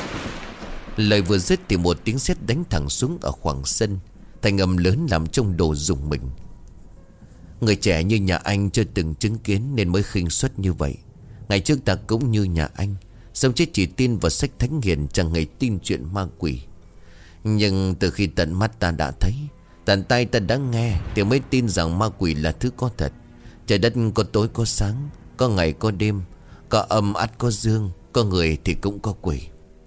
Lời vừa dứt thì một tiếng sét đánh thẳng xuống ở khoảng sân, thanh âm lớn làm trong Đồ rùng mình. Người trẻ như nhà anh chưa từng chứng kiến nên mới khinh suất như vậy. Ngày trước ta cũng như nhà anh, sống chết chỉ tin vào sách thánh hiền, chẳng hề tin chuyện ma quỷ. Nhưng từ khi tận mắt ta đã thấy, tận tay ta đã nghe, thì mới tin rằng ma quỷ là thứ có thật. Trời đất có tối có sáng, có ngày có đêm, có âm ắt có dương, có người thì cũng có quỷ.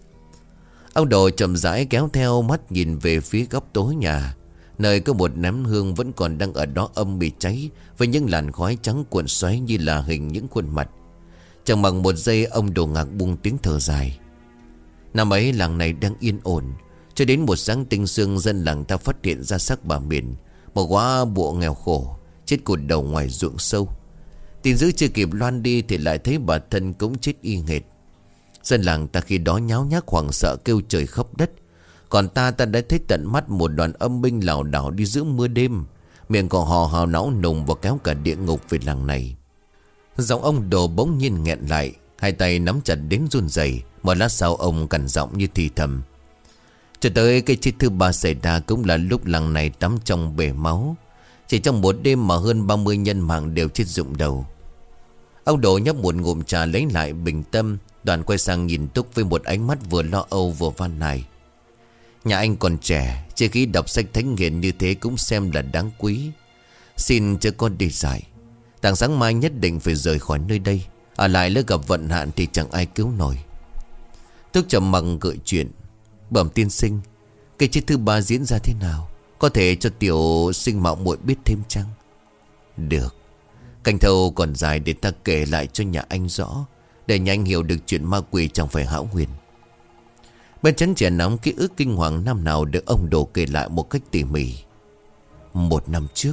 Ông Đồ chậm rãi kéo theo mắt nhìn về phía góc tối nhà, nơi có một nắm hương vẫn còn đang ở đó âm bị cháy, với những làn khói trắng cuộn xoáy như là hình những khuôn mặt. Chẳng bằng một giây ông Đồ Ngạc buông tiếng thở dài. Năm ấy làng này đang yên ổn, cho đến một sáng tinh sương dân làng ta phát hiện ra xác bà Miền, một góa bộ nghèo khổ, chết cụt đầu ngoài ruộng sâu. Tin dữ chưa kịp loan đi thì lại thấy bà thân cũng chết y nghệt. Dân làng ta khi đó nháo nhác hoảng sợ kêu trời khóc đất. Còn ta ta đã thấy tận mắt một đoàn âm binh lảo đảo đi giữa mưa đêm, miệng còn hò hào não nùng và kéo cả địa ngục về làng này. Giọng ông Đồ bỗng nhiên nghẹn lại, hai tay nắm chặt đến run rẩy. Một lát sau ông cằn giọng như thì thầm: cho tới cái chết thứ ba xảy ra cũng là lúc làng này tắm trong bể máu. Chỉ trong một đêm mà hơn ba mươi nhân mạng đều chết rụng đầu. Ông Đồ nhấp một ngụm trà lấy lại bình tâm, đoàn quay sang nhìn Túc với một ánh mắt vừa lo âu vừa van nài: Nhà anh còn trẻ, chỉ khi đọc sách thánh hiền như thế cũng xem là đáng quý. Xin cho con đi dạy. Tảng sáng mai nhất định phải rời khỏi nơi đây. Ở lại lỡ gặp vận hạn thì chẳng ai cứu nổi. Túc trầm mặc gợi chuyện. Bẩm tiên sinh, cái chết thứ ba diễn ra thế nào? Có thể cho tiểu sinh mạo muội biết thêm chăng? Được. Canh thâu còn dài để ta kể lại cho nhà anh rõ, để nhà anh hiểu được chuyện ma quỷ chẳng phải hão huyền. Bên chấn trẻ nóng ký ức kinh hoàng năm nào được ông Đồ kể lại một cách tỉ mỉ. Một năm trước,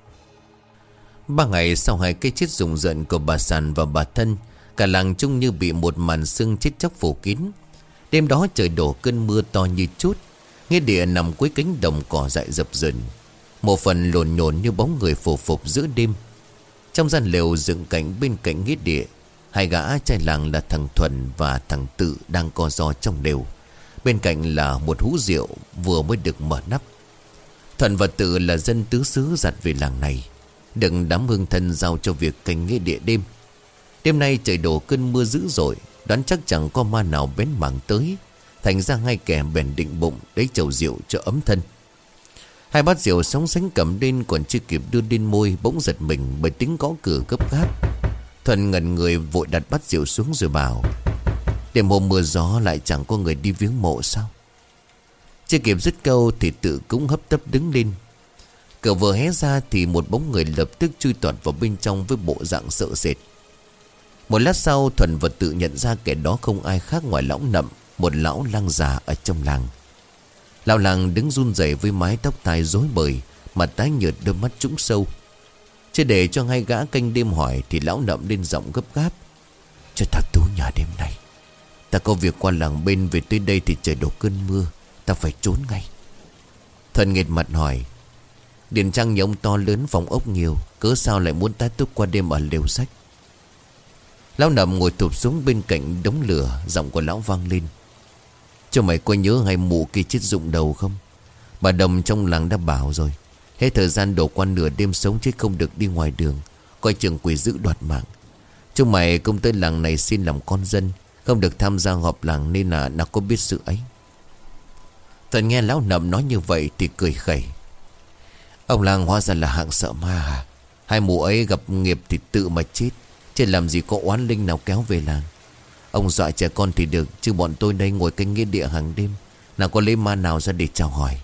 ba ngày sau hai cái chết rùng rợn của bà Sàn và bà Thân, cả làng trông như bị một màn sương chết chóc phủ kín. Đêm đó trời đổ cơn mưa to như chút. Nghĩa địa nằm cuối cánh đồng cỏ dại dập dần, một phần lồn nhồn như bóng người phù phục giữa đêm. Trong gian lều dựng cảnh bên cạnh nghĩa địa, hai gã trai làng là thằng Thuần và thằng Tự đang co ro trong lều. Bên cạnh là một hũ rượu vừa mới được mở nắp. Thuần và Tự là dân tứ xứ giặt về làng này, đừng đám hương thân giao cho việc canh nghĩa địa đêm. Đêm nay trời đổ cơn mưa dữ dội, đoán chắc chẳng có ma nào bén mảng tới. Thành ra hai kẻ bèn định bụng lấy chầu rượu cho ấm thân. Hai bát rượu sóng sánh cầm lên còn chưa kịp đưa lên môi, bỗng giật mình bởi tiếng gõ cửa gấp gáp. Thuần ngẩn người vội đặt bát rượu xuống rồi bảo: đêm hôm mưa gió lại chẳng có người đi viếng mộ sao? Chưa kịp dứt câu thì Tự cũng hấp tấp đứng lên. Cửa vừa hé ra thì một bóng người lập tức chui tọt vào bên trong với bộ dạng sợ sệt. Một lát sau, Thuần và Tự nhận ra kẻ đó không ai khác ngoài lão Nậm, một lão lang già ở trong làng. Lão làng đứng run rẩy với mái tóc tai rối bời, mặt tái nhợt, đôi mắt trũng sâu. Chưa để cho hai gã canh đêm hỏi thì lão Nậm lên giọng gấp gáp: cho ta tú nhà đêm nay. Ta có việc qua làng bên, về tới đây thì trời đổ cơn mưa, ta phải trốn ngay. Thuần nghệt mặt hỏi: điền trang nhà ông to lớn, phòng ốc nhiều, cớ sao lại muốn tá túc qua đêm ở lều sách? Lão Nậm ngồi thụp xuống bên cạnh đống lửa, giọng của lão vang lên: cho mày có nhớ hai mụ kia chết rụng đầu không? Bà Đồng trong làng đã bảo rồi, hết thời gian đổ qua nửa đêm sống chết không được đi ngoài đường, coi chừng quỷ dữ đoạt mạng. Chúng mày công tới làng này xin làm con dân, không được tham gia họp làng nên là nào có biết sự ấy. Thuần nghe lão Nậm nói như vậy thì cười khẩy: ông làng hóa ra là hạng sợ ma à? Hai mụ ấy gặp nghiệp thì tự mà chết, chứ làm gì có oán linh nào kéo về làng. Ông dọa trẻ con thì được, chứ bọn tôi đây ngồi canh nghĩa địa hàng đêm, nào có lấy ma nào ra để chào hỏi.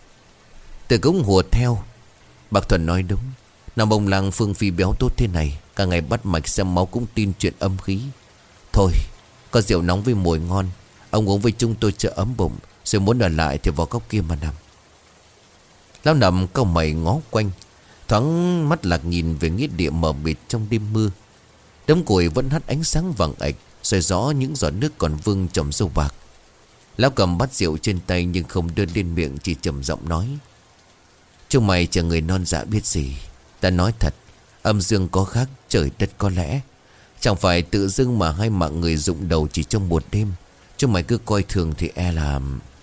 Tự cũng hùa theo: bác Thuần nói đúng, nào bông làng phương phi béo tốt thế này, cả ngày bắt mạch xem máu cũng tin chuyện âm khí. Thôi, có rượu nóng với mùi ngon, ông uống với chúng tôi cho ấm bụng, rồi muốn ở lại thì vào góc kia mà nằm. Lão Nằm cau mày ngó quanh, thoáng mắt lạc nhìn về nghĩa địa mờ mịt trong đêm mưa. Đống củi vẫn hắt ánh sáng vàng ạch, soi rõ những giọt nước còn vương trong dâu bạc. Lão cầm bát rượu trên tay nhưng không đưa lên miệng, chỉ trầm giọng nói: chúng mày chờ người non dạ biết gì. Ta nói thật, âm dương có khác, trời đất có lẽ. Chẳng phải tự dưng mà hai mạng người rụng đầu chỉ trong một đêm. Chúng mày cứ coi thường thì e là...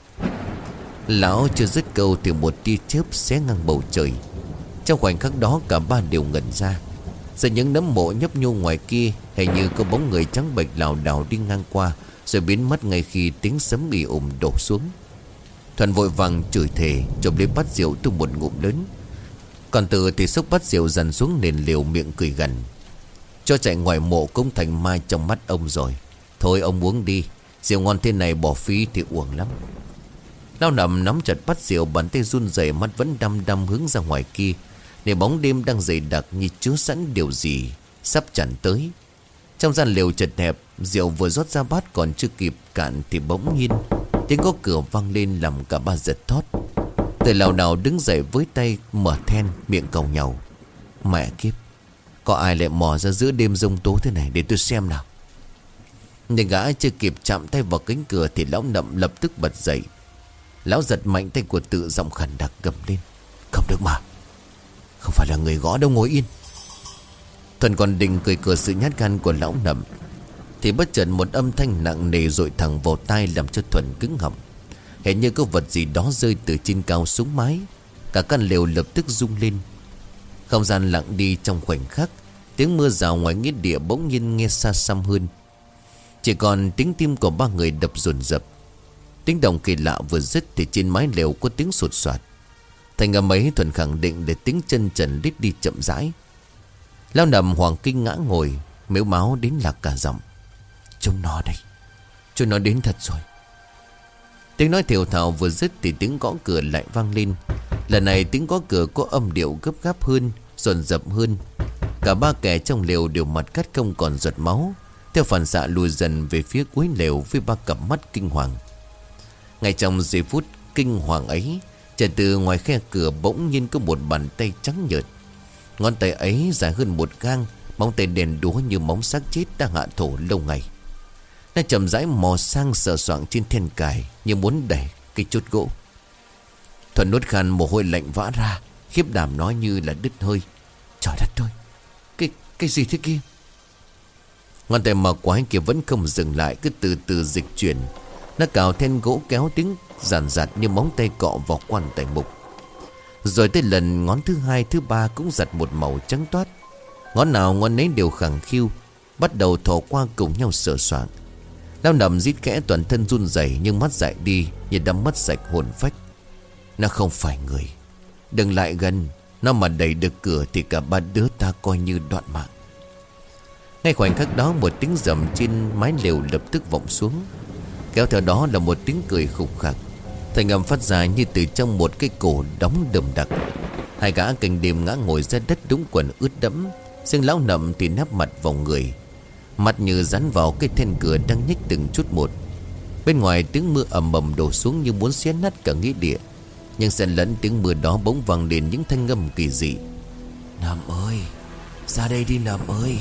Lão chưa dứt câu thì một tia chớp xé ngang bầu trời. Trong khoảnh khắc đó cả ba đều ngẩn ra. Giờ những nấm mộ nhấp nhô ngoài kia, hình như có bóng người trắng bệch lảo đảo đi ngang qua, rồi biến mất ngay khi tiếng sấm ì ủng đổ xuống. Thuần vội vàng chửi thề, chộp lấy bát rượu tung một ngụm lớn. Còn Tự thì xốc bát rượu dằn xuống nền liều, miệng cười gằn: cho chạy ngoài mộ cũng thành mai trong mắt ông rồi. Thôi ông uống đi, rượu ngon thế này bỏ phí thì uổng lắm. Lão Nằm nắm chặt bát rượu, bàn tay run rẩy, mắt vẫn đăm đăm hướng ra ngoài kia, để bóng đêm đang dày đặc như chứa sẵn điều gì sắp tràn tới. Trong gian lều chật hẹp, rượu vừa rót ra bát còn chưa kịp cạn thì bỗng nhiên tiếng gõ cửa vang lên làm cả ba giật thót. Tự lảo đảo đứng dậy với tay mở then, miệng cầu nhàu: mẹ kiếp, có ai lại mò ra giữa đêm giông tố thế này, để tôi xem nào. Nhưng gã chưa kịp chạm tay vào cánh cửa thì lão Nậm lập tức bật dậy. Lão giật mạnh tay của Tự, giọng khàn đặc gầm lên: không được mà, không phải là người gõ đâu, ngồi yên. Thuần còn định cười cợt sự nhát gan của lão Nậm thì bất chợt một âm thanh nặng nề dội thẳng vào tai, làm cho Thuần cứng họng. Hình như có vật gì đó rơi từ trên cao xuống mái. Cả căn lều lập tức rung lên. Không gian lặng đi trong khoảnh khắc. Tiếng mưa rào ngoài nghĩa địa bỗng nhiên nghe xa xăm hơn. Chỉ còn tiếng tim của ba người đập dồn dập. Tiếng động kỳ lạ vừa dứt thì trên mái lều có tiếng sột soạt. Thành âm ấy Thuần khẳng định để tiếng chân trần lít đi chậm rãi. Lão Nậm hoàng kinh ngã ngồi, mếu máu đến lạc cả giọng. Chúng nó đây, chúng nó đến thật rồi. Tiếng nói thều thào vừa dứt thì tiếng gõ cửa lại vang lên. Lần này tiếng gõ cửa có âm điệu gấp gáp hơn, dồn dập hơn. Cả ba kẻ trong lều đều mặt cắt không còn giọt máu, theo phản xạ lùi dần về phía cuối lều với ba cặp mắt kinh hoàng. Ngay trong giây phút kinh hoàng ấy, chợt từ ngoài khe cửa bỗng nhiên có một bàn tay trắng nhợt. Ngón tay ấy dài hơn một gang, móng tay đèn đúa như móng xác chết đã hạ thổ lâu ngày. Nó chậm rãi mò sang sờ soạng trên then cài như muốn đẩy cái chốt gỗ. Thuần nuốt khan mồ hôi lạnh vã ra, khiếp đảm nói như là đứt hơi. Trời đất ơi, Cái, cái gì thế kia? Ngón tay mà quái kia vẫn không dừng lại, cứ từ từ dịch chuyển. Nó cào then gỗ kéo tiếng giàn giặt như móng tay cọ vào quan tài mục. Rồi tới lần ngón thứ hai, thứ ba cũng giặt một màu trắng toát. Ngón nào ngón nấy đều khẳng khiu, bắt đầu thò qua cùng nhau sờ soạng. Lão Nậm rít khẽ, toàn thân run rẩy nhưng mắt dại đi như đã mất sạch hồn phách. Nó không phải người, đừng lại gần. Nó mà đẩy được cửa thì cả ba đứa ta coi như đoạn mạng. Ngay khoảnh khắc đó, một tiếng rầm trên mái lều lập tức vọng xuống. Kéo theo đó là một tiếng cười khục khặc. Thành âm phát ra như từ trong một cái cổ đóng đầm đặc. Hai gã canh đêm ngã ngồi ra đất đúng quần ướt đẫm. Riêng Lão Nậm thì nắp mặt vào người, mặt như dán vào cái then cửa đang nhích từng chút một. Bên ngoài tiếng mưa ầm ầm đổ xuống như muốn xé nát cả nghĩa địa. Nhưng xen lẫn tiếng mưa đó bỗng vang lên những thanh âm kỳ dị. Nậm ơi, ra đây đi Nậm ơi.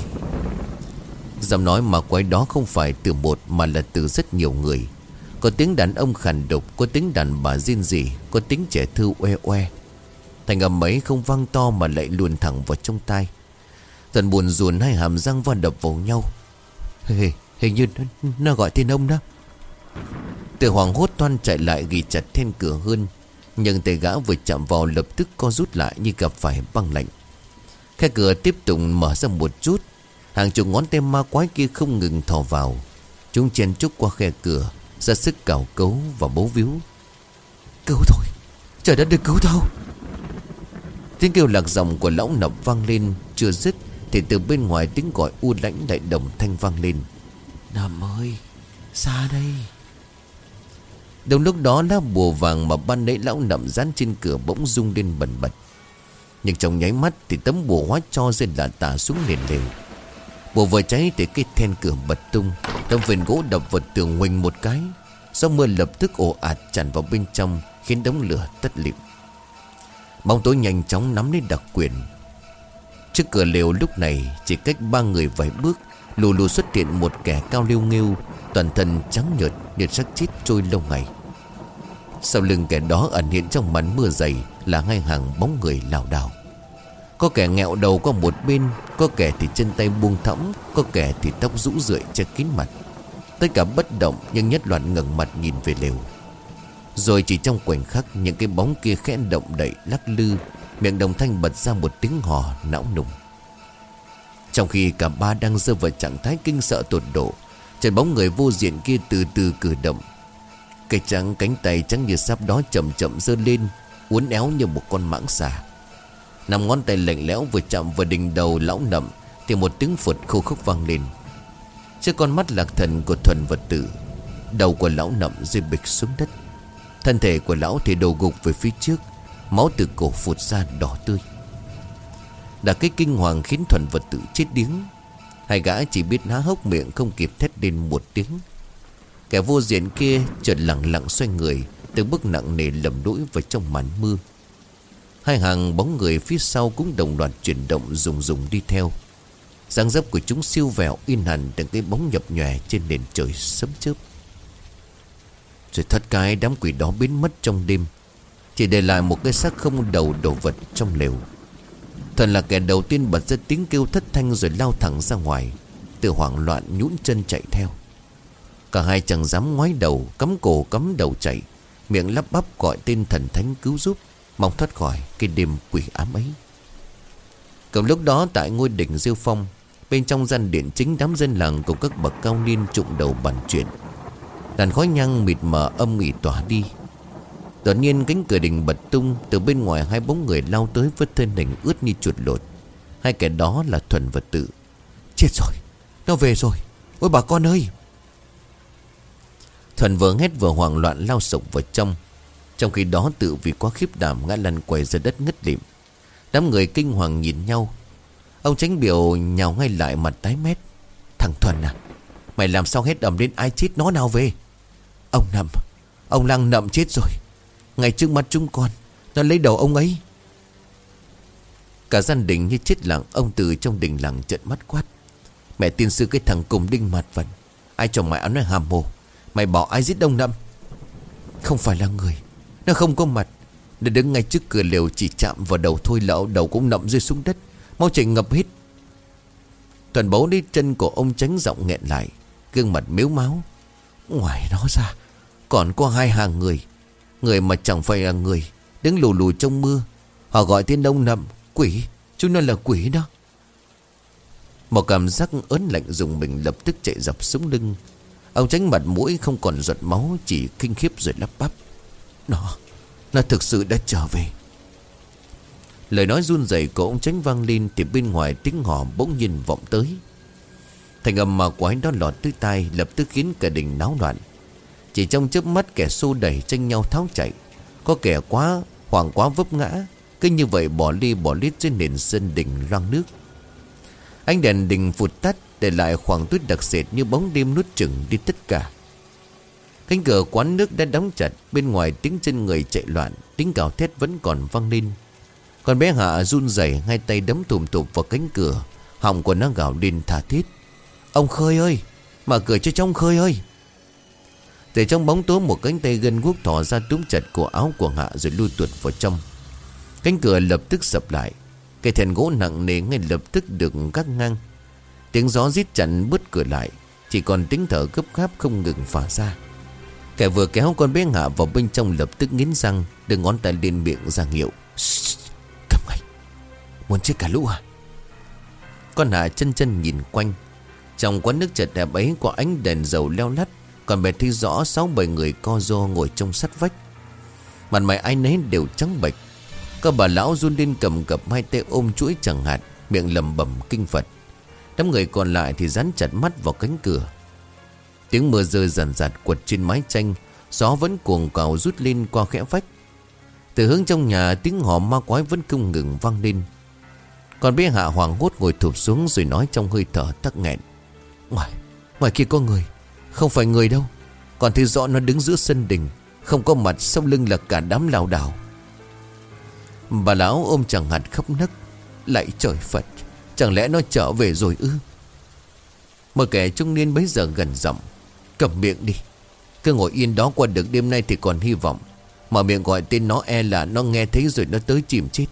Giọng nói mà quái đó không phải từ một mà là từ rất nhiều người. Có tiếng đàn ông khàn đục, có tiếng đàn bà rên rỉ, có tiếng trẻ thơ oe oe. Thành âm ấy không vang to mà lại luồn thẳng vào trong tai. Thần buồn rùn hai hàm răng va đập vào nhau. Hình, hình như nó, nó gọi tên ông đó. Từ hoàng hốt toan chạy lại ghi chặt then cửa hơn. Nhưng tay gã vừa chạm vào lập tức co rút lại như gặp phải băng lạnh. Khe cửa tiếp tục mở ra một chút. Hàng chục ngón tay ma quái kia không ngừng thò vào. Chúng chen chúc qua khe cửa, ra sức cào cấu và bấu víu. Cứu thôi, trời đất, được cứu thôi. Tiếng kêu lạc giọng của Lão Nậm vang lên chưa dứt thì từ bên ngoài tiếng gọi u lãnh lại đồng thanh vang lên. Nậm ơi, ra đây. Đồng lúc đó lá bùa vàng mà ban nãy Lão Nậm dán trên cửa bỗng rung lên bần bật. Nhưng trong nháy mắt thì tấm bùa hóa cho rơi là tả xuống nền lều. Bùa vừa cháy thì cái then cửa bật tung. Tấm vền gỗ đập vào tường huỳnh một cái. Gió mưa lập tức ồ ạt tràn vào bên trong, khiến đống lửa tắt lịm. Bóng tối nhanh chóng nắm lấy đặc quyền. Trước cửa lều lúc này chỉ cách ba người vài bước, lù lù xuất hiện một kẻ cao liêu nghêu, toàn thân trắng nhợt như xác chết trôi lâu ngày. Sau lưng kẻ đó ẩn hiện trong màn mưa dày là hai hàng bóng người lảo đảo. Có kẻ nghẹo đầu qua một bên, có kẻ thì chân tay buông thõng, có kẻ thì tóc rũ rượi che kín mặt. Tất cả bất động nhưng nhất loạt ngẩng mặt nhìn về lều. Rồi chỉ trong khoảnh khắc, những cái bóng kia khẽ động đậy lắc lư, miệng đồng thanh bật ra một tiếng hò não nùng. Trong khi cả ba đang rơi vào trạng thái kinh sợ tột độ, trên bóng người vô diện kia từ từ cử động. Cái trắng cánh tay trắng như sáp đó chậm chậm giơ lên, uốn éo như một con mãng xà. Năm ngón tay lạnh lẽo vừa chạm vào đỉnh đầu Lão Nậm thì một tiếng phụt khô khốc vang lên. Trước con mắt lạc thần của Thuần vật tử, đầu của Lão Nậm rơi bịch xuống đất. Thân thể của lão thì đổ gục về phía trước, máu từ cổ phụt ra đỏ tươi. Đã cái kinh hoàng khiến Thuần vật tử chết điếng. Hai gã chỉ biết há hốc miệng không kịp thét lên một tiếng. Kẻ vô diện kia chợt lặng lặng xoay người, từ bước nặng nề lầm đũi vào trong màn mưa. Hai hàng bóng người phía sau cũng đồng loạt chuyển động rùng rùng đi theo. Dáng dấp của chúng siêu vẹo in hẳn từng cái bóng nhập nhòe trên nền trời sấm chớp. Rồi thoát cái đám quỷ đó biến mất trong đêm, chỉ để lại một cái xác không đầu đồ vật trong lều. Thuần là kẻ đầu tiên bật ra tiếng kêu thất thanh rồi lao thẳng ra ngoài. Từ hoảng loạn nhũn chân chạy theo. Cả hai chẳng dám ngoái đầu, cắm cổ cắm đầu chạy, miệng lắp bắp gọi tên thần thánh cứu giúp, mong thoát khỏi cái đêm quỷ ám ấy. Cùng lúc đó tại ngôi đỉnh Diêu Phong, bên trong gian điện chính, đám dân làng cùng các bậc cao niên trụng đầu bàn chuyện. Làn khói nhang mịt mờ âm ỉ tỏa đi. Đột nhiên cánh cửa đình bật tung. Từ bên ngoài hai bóng người lao tới với thân hình ướt như chuột lột. Hai kẻ đó là Thuần và Tự. Chết rồi, nó về rồi. Ôi bà con ơi! Thuần vừa hét vừa hoảng loạn lao sộc vào trong. Trong khi đó Tự vì quá khiếp đảm ngã lăn quay ra đất ngất lịm. Đám người kinh hoàng nhìn nhau. Ông Chánh Biểu nhào ngay lại, mặt tái mét. Thằng Thuần à, mày làm sao hết ầm lên, ai chết nó nào về? Ông Nậm, ông Lăng Nậm chết rồi. Ngay trước mắt chúng con, nó lấy đầu ông ấy. Cả gia đình như chết lặng. Ông Từ trong đình làng trợn mắt quát. Mẹ tiên sư cái thằng cùng đinh mặt vần, ai cho mày ăn nói hàm hồ. Mày bảo ai giết ông Nậm? Không phải là người, nó không có mặt. Nó đứng ngay trước cửa lều, chỉ chạm vào đầu thôi lỡ đầu cũng nậm rơi xuống đất. Mau chạy ngập hết. Thuần bấu đi chân của ông Chánh, giọng nghẹn lại, gương mặt mếu máu. Ngoài nó ra còn có hai hàng người. Người mà chẳng phải là người, đứng lù lù trong mưa. Họ gọi tên ông Nậm. Quỷ, chúng nó là quỷ đó. Một cảm giác ớn lạnh dùng mình lập tức chạy dọc sống lưng. Ông Chánh mặt mũi không còn giọt máu, chỉ kinh khiếp rồi lắp bắp. Nó, nó thực sự đã trở về. Lời nói run rẩy của ông Chánh vang lên thì bên ngoài tiếng hò bỗng nhiên vọng tới. Thành âm ma quái đó lọt tới tai, lập tức khiến cả đình náo loạn. Chỉ trong chớp mắt kẻ xô đẩy tranh nhau tháo chạy. Có kẻ quá hoảng quá vấp ngã, cứ như vậy bỏ ly bỏ lít trên nền sân đình loang nước. Ánh đèn đình phụt tắt, để lại khoảng tuyết đặc sệt như bóng đêm nuốt chửng đi tất cả. Cánh cửa quán nước đã đóng chặt. Bên ngoài tiếng chân người chạy loạn, tiếng gào thét vẫn còn vang lên. Còn bé Hạ run rẩy, hai tay đấm thùm thụp vào cánh cửa. Họng của nó gào lên tha thiết. Ông Khơi ơi, mở cửa cho trong Khơi ơi! Từ trong bóng tối một cánh tay gân guốc thò ra túm chặt cổ áo của Hạ rồi lui tuột vào trong. Cánh cửa lập tức sập lại. Cây thèn gỗ nặng nề ngay lập tức được gác ngang. Tiếng gió rít chặn bứt cửa lại. Chỉ còn tiếng thở gấp gáp không ngừng phả ra. Kẻ vừa kéo con bé Hạ vào bên trong lập tức nghiến răng, đưa ngón tay lên miệng ra hiệu. Cầm ngay, muốn chết cả lũ à? Con Hạ chân chân nhìn quanh. Trong quán nước chật hẹp ấy có ánh đèn dầu leo lắt. Còn bé thấy rõ sáu bảy người co ro ngồi trong sát vách. Mặt mày ai nấy đều trắng bệch. Có bà lão run lên cầm cập, hai tay ôm chuỗi chẳng hạt, miệng lầm bầm kinh Phật. Đám người còn lại thì dán chặt mắt vào cánh cửa. Tiếng mưa rơi ràn rạt quật trên mái tranh. Gió vẫn cuồng cào rút lên qua khẽ vách. Từ hướng trong nhà tiếng hò ma quái vẫn không ngừng vang lên. Còn bé Hạ hoảng hốt ngồi thụp xuống rồi nói trong hơi thở tắc nghẹn. Ngoài, ngoài kia có người. Không phải người đâu. Còn thấy rõ nó đứng giữa sân đình, không có mặt, sau lưng là cả đám lao đảo. Bà lão ôm chẳng hạt khóc nấc. Lạy trời Phật, chẳng lẽ nó trở về rồi ư? Một kẻ trung niên bấy giờ gần giọng. Cầm miệng đi, cứ ngồi yên đó qua được đêm nay thì còn hy vọng. Mở miệng gọi tên nó, e là nó nghe thấy rồi nó tới chìm chết.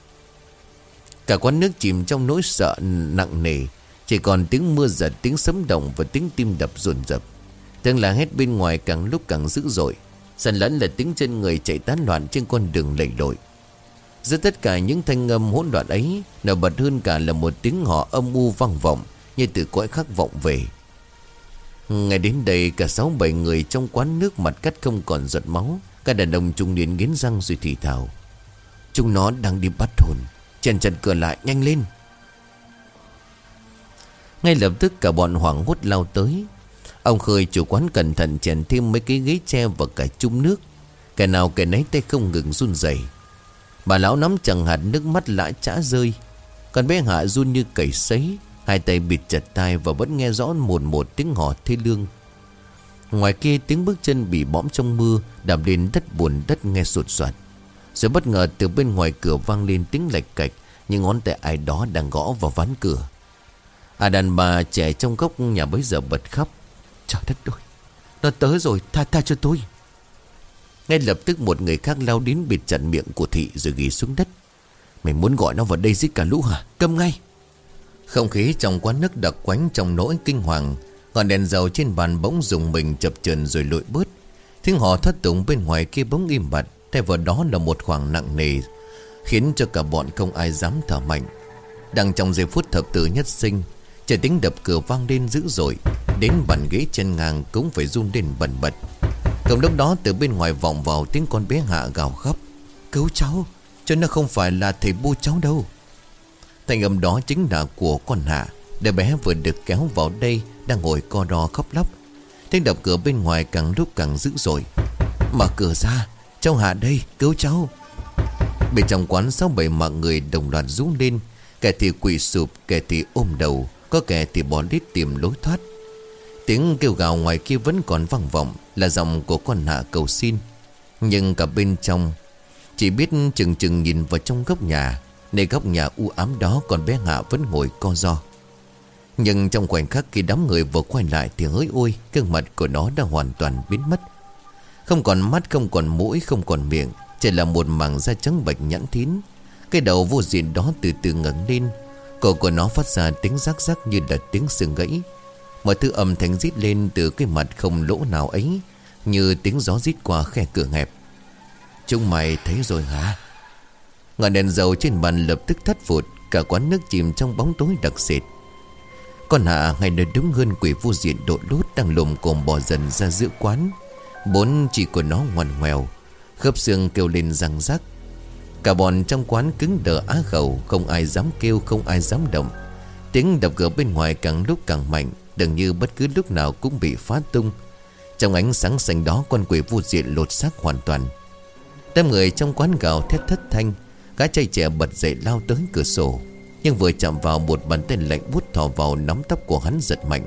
Cả quán nước chìm trong nỗi sợ nặng nề. Chỉ còn tiếng mưa giật, tiếng sấm động và tiếng tim đập dồn dập. Tiếng la hét bên ngoài càng lúc càng dữ dội. Xen lẫn là tiếng chân người chạy tán loạn trên con đường lầy lội. Giữa tất cả những thanh âm hỗn loạn ấy, nổi bật hơn cả là một tiếng hò âm u vang vọng, như từ cõi khác vọng về. Ngày đến đây cả sáu bảy người trong quán nước mặt cắt không còn giọt máu. Các đàn ông trung niên nghiến răng rồi thì thào. Chúng nó đang đi bắt hồn. Chèn chặt cửa lại, nhanh lên! Ngay lập tức cả bọn hoảng hốt lao tới. Ông Khơi chủ quán cẩn thận chèn thêm mấy cái ghế tre và cả chung nước. Kẻ nào kẻ nấy tay không ngừng run rẩy. Bà lão nắm chẳng hạt, nước mắt lã chã rơi. Còn bé Hạ run như cầy sấy, hai tay bịt chặt tai và vẫn nghe rõ một một tiếng hò thê lương. Ngoài kia tiếng bước chân bị bõm trong mưa đạp lên đất bùn đất nghe sột soạt. Rồi bất ngờ từ bên ngoài cửa vang lên tiếng lạch cạch, như ngón tay ai đó đang gõ vào ván cửa. À, đàn bà trẻ trong góc nhà bấy giờ bật khóc. Trời đất ơi, nó tới rồi, tha tha cho tôi. Ngay lập tức một người khác lao đến bịt chặt miệng của Thị rồi ghì xuống đất. Mày muốn gọi nó vào đây giết cả lũ hả? Câm ngay! Không khí trong quán nước đặc quánh trong nỗi kinh hoàng. Ngọn đèn dầu trên bàn bỗng rùng mình chập chờn rồi lụi bớt. Tiếng hò thất tùng bên ngoài kia bỗng im bặt. Thay vào đó là một khoảng nặng nề, khiến cho cả bọn không ai dám thở mạnh. Đang trong giây phút thập tử nhất sinh, Chờ tiếng đập cửa vang lên dữ dội, đến bàn ghế chân ngang cũng phải run lên bần bật. Cùng lúc đó từ bên ngoài vọng vào tiếng con bé Hạ gào khóc: "Cứu cháu, cho nó không phải là thầy Bu cháu đâu." Thanh âm đó chính là của con Hạ. Đứa bé vừa được kéo vào đây đang ngồi co ro khóc lóc. Tiếng đập cửa bên ngoài càng lúc càng dữ dội. "Mở cửa ra, cháu Hạ đây, cứu cháu." Bên trong quán sáu bảy mạng người đồng loạt rú lên. Kẻ thì quỳ sụp, kẻ thì ôm đầu, có kẻ thì bỏ đít tìm lối thoát. Tiếng kêu gào ngoài kia vẫn còn vang vọng, là giọng của con Hạ cầu xin. Nhưng cả bên trong chỉ biết chừng chừng nhìn vào trong góc nhà. Nơi góc nhà u ám đó con bé Hạ vẫn ngồi co ro. Nhưng trong khoảnh khắc khi đám người vừa quay lại thì hỡi ôi, gương mặt của nó đã hoàn toàn biến mất. Không còn mắt, không còn mũi, không còn miệng, chỉ là một mảng da trắng bệch nhẵn thín. Cái đầu vô diện đó từ từ ngẩng lên. Cổ của nó phát ra tiếng rắc rắc như là tiếng xương gãy. Mọi thứ âm thanh rít lên từ cái mặt không lỗ nào ấy, như tiếng gió rít qua khe cửa hẹp. "Chúng mày thấy rồi hả?" Ngọn đèn dầu trên bàn lập tức thắt phụt. Cả quán nước chìm trong bóng tối đặc sệt. Con Hạ ngày nơi đúng hơn quỷ vô diện độ lút đang lồm cồm bò dần ra giữa quán. Bốn chỉ của nó ngoằn ngoèo, khớp xương kêu lên răng rắc. Cả bọn trong quán cứng đờ á khẩu, không ai dám kêu, không ai dám động. Tiếng đập cửa bên ngoài càng lúc càng mạnh, dường như bất cứ lúc nào cũng bị phá tung. Trong ánh sáng xanh đó, con quỷ vô diện lột xác hoàn toàn. Đám người trong quán gào thét thất thanh. Gã trai trẻ bật dậy lao tới cửa sổ, nhưng vừa chạm vào một bàn tay lạnh buốt thò vào nắm tóc của hắn giật mạnh.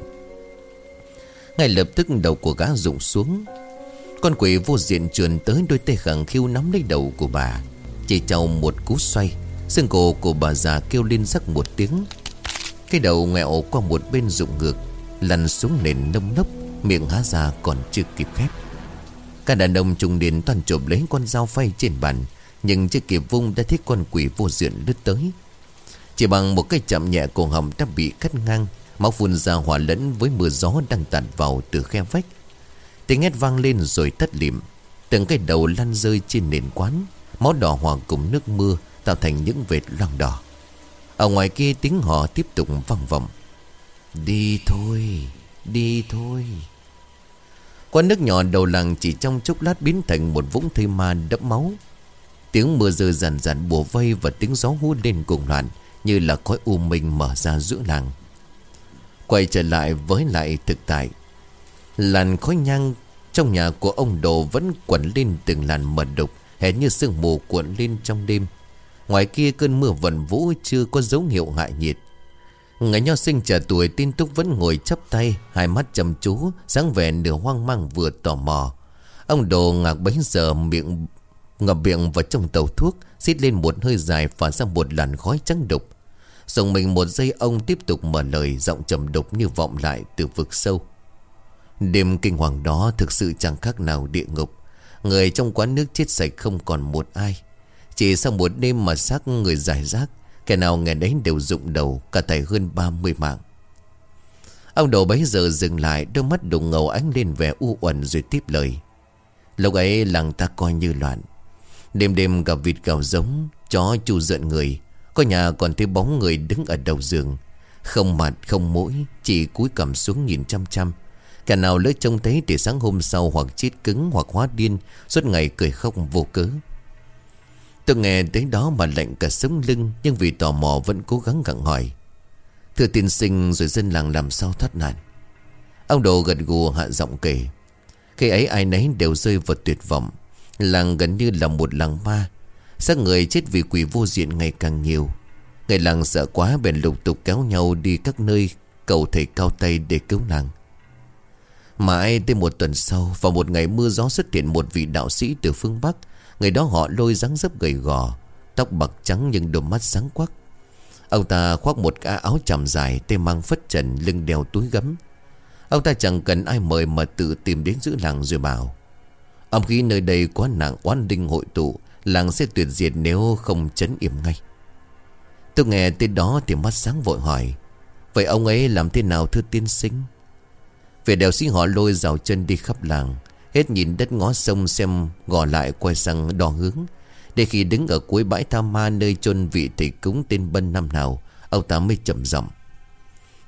Ngay lập tức đầu của gã rụng xuống. Con quỷ vô diện trườn tới, đôi tay khẳng khiu nắm lấy đầu của bà. Chỉ trong một cú xoay, xương cổ của bà già kêu lên rắc một tiếng. Cái đầu ngẹo qua một bên rụng ngược, lăn xuống nền nông nốc, miệng há ra còn chưa kịp khép. Cả đàn ông trùng điền toàn chộp lấy con dao phay trên bàn, nhưng chưa kịp vung đã thấy con quỷ vô diện lướt tới. Chỉ bằng một cái chạm nhẹ, cổ họng đã bị cắt ngang, máu phun ra hòa lẫn với mưa gió đang tạt vào từ khe vách. Tiếng hét vang lên rồi tắt lịm. Từng cái đầu lăn rơi trên nền quán, máu đỏ hòa cùng nước mưa tạo thành những vệt loang đỏ. Ở ngoài kia tiếng họ tiếp tục vang vọng: "Đi thôi, đi thôi." Quán nước nhỏ đầu làng chỉ trong chốc lát biến thành một vũng thây ma đẫm máu. Tiếng mưa rơi ràn ràn bùa vây và tiếng gió hú lên cuồng loạn, như là khói u minh mở ra giữa làng. Quay trở lại với lại thực tại, làn khói nhang trong nhà của ông Đồ vẫn quẩn lên từng làn mật đục, hệt như sương mù cuộn lên trong đêm. Ngoài kia cơn mưa vần vũ chưa có dấu hiệu hạ nhiệt. Người nho sinh trẻ tuổi tin túc vẫn ngồi chắp tay, hai mắt chăm chú, dáng vẻ nửa hoang mang vừa tò mò. Ông Đồ ngạc bấy giờ miệng ngập miệng vào trong tàu thuốc, xít lên một hơi dài, phả ra một làn khói trắng đục. Sống mình một giây, ông tiếp tục mở lời, giọng trầm đục như vọng lại từ vực sâu. Đêm kinh hoàng đó thực sự chẳng khác nào địa ngục. Người trong quán nước chết sạch không còn một ai. Chỉ sau một đêm mà xác người rải rác, kẻ nào ngày đấy đều rụng đầu, cả thảy hơn ba mươi mạng. Ông Đồ bấy giờ dừng lại, đôi mắt đục ngầu ánh lên vẻ u uẩn rồi tiếp lời. Lúc ấy làng ta coi như loạn. Đêm đêm gặp vịt gào giống, chó chu rợn người. Có nhà còn thấy bóng người đứng ở đầu giường, không mặt không mũi, chỉ cúi cằm xuống nhìn chăm chăm. Cả nào lỡ trông thấy thì sáng hôm sau hoặc chết cứng hoặc hóa điên, suốt ngày cười khóc vô cớ. Tôi nghe tới đó mà lạnh cả sống lưng, nhưng vì tò mò vẫn cố gắng gặng hỏi: "Thưa tiên sinh, rồi dân làng làm sao thoát nạn?" Ông Đồ gật gù hạ giọng kể. Khi ấy ai nấy đều rơi vào tuyệt vọng. Làng gần như là một làng ma. Xác người chết vì quỷ vô diện ngày càng nhiều. Người làng sợ quá bèn lục tục kéo nhau đi các nơi cầu thầy cao tay để cứu làng. Mãi tới một tuần sau, vào một ngày mưa gió, xuất hiện một vị đạo sĩ từ phương Bắc. Người đó họ Lôi, dáng dấp gầy gò, tóc bạc trắng nhưng đôi mắt sáng quắc. Ông ta khoác một cái áo choàng dài, tay mang phất trần, lưng đeo túi gấm. Ông ta chẳng cần ai mời mà tự tìm đến giữa làng rồi bảo: "Âm khí nơi đây quá nặng, oán linh hội tụ, làng sẽ tuyệt diệt nếu không trấn yểm ngay." Tôi nghe tới đó thì mắt sáng vội hỏi: "Vậy ông ấy làm thế nào thưa tiên sinh?" Về đạo sĩ họ Lôi dạo chân đi khắp làng, hết nhìn đất ngó sông xem, gò lại quay sang đo hướng. Để khi đứng ở cuối bãi tha ma nơi chôn vị thầy cúng tên Bân năm nào, ông ta mới chậm giọng: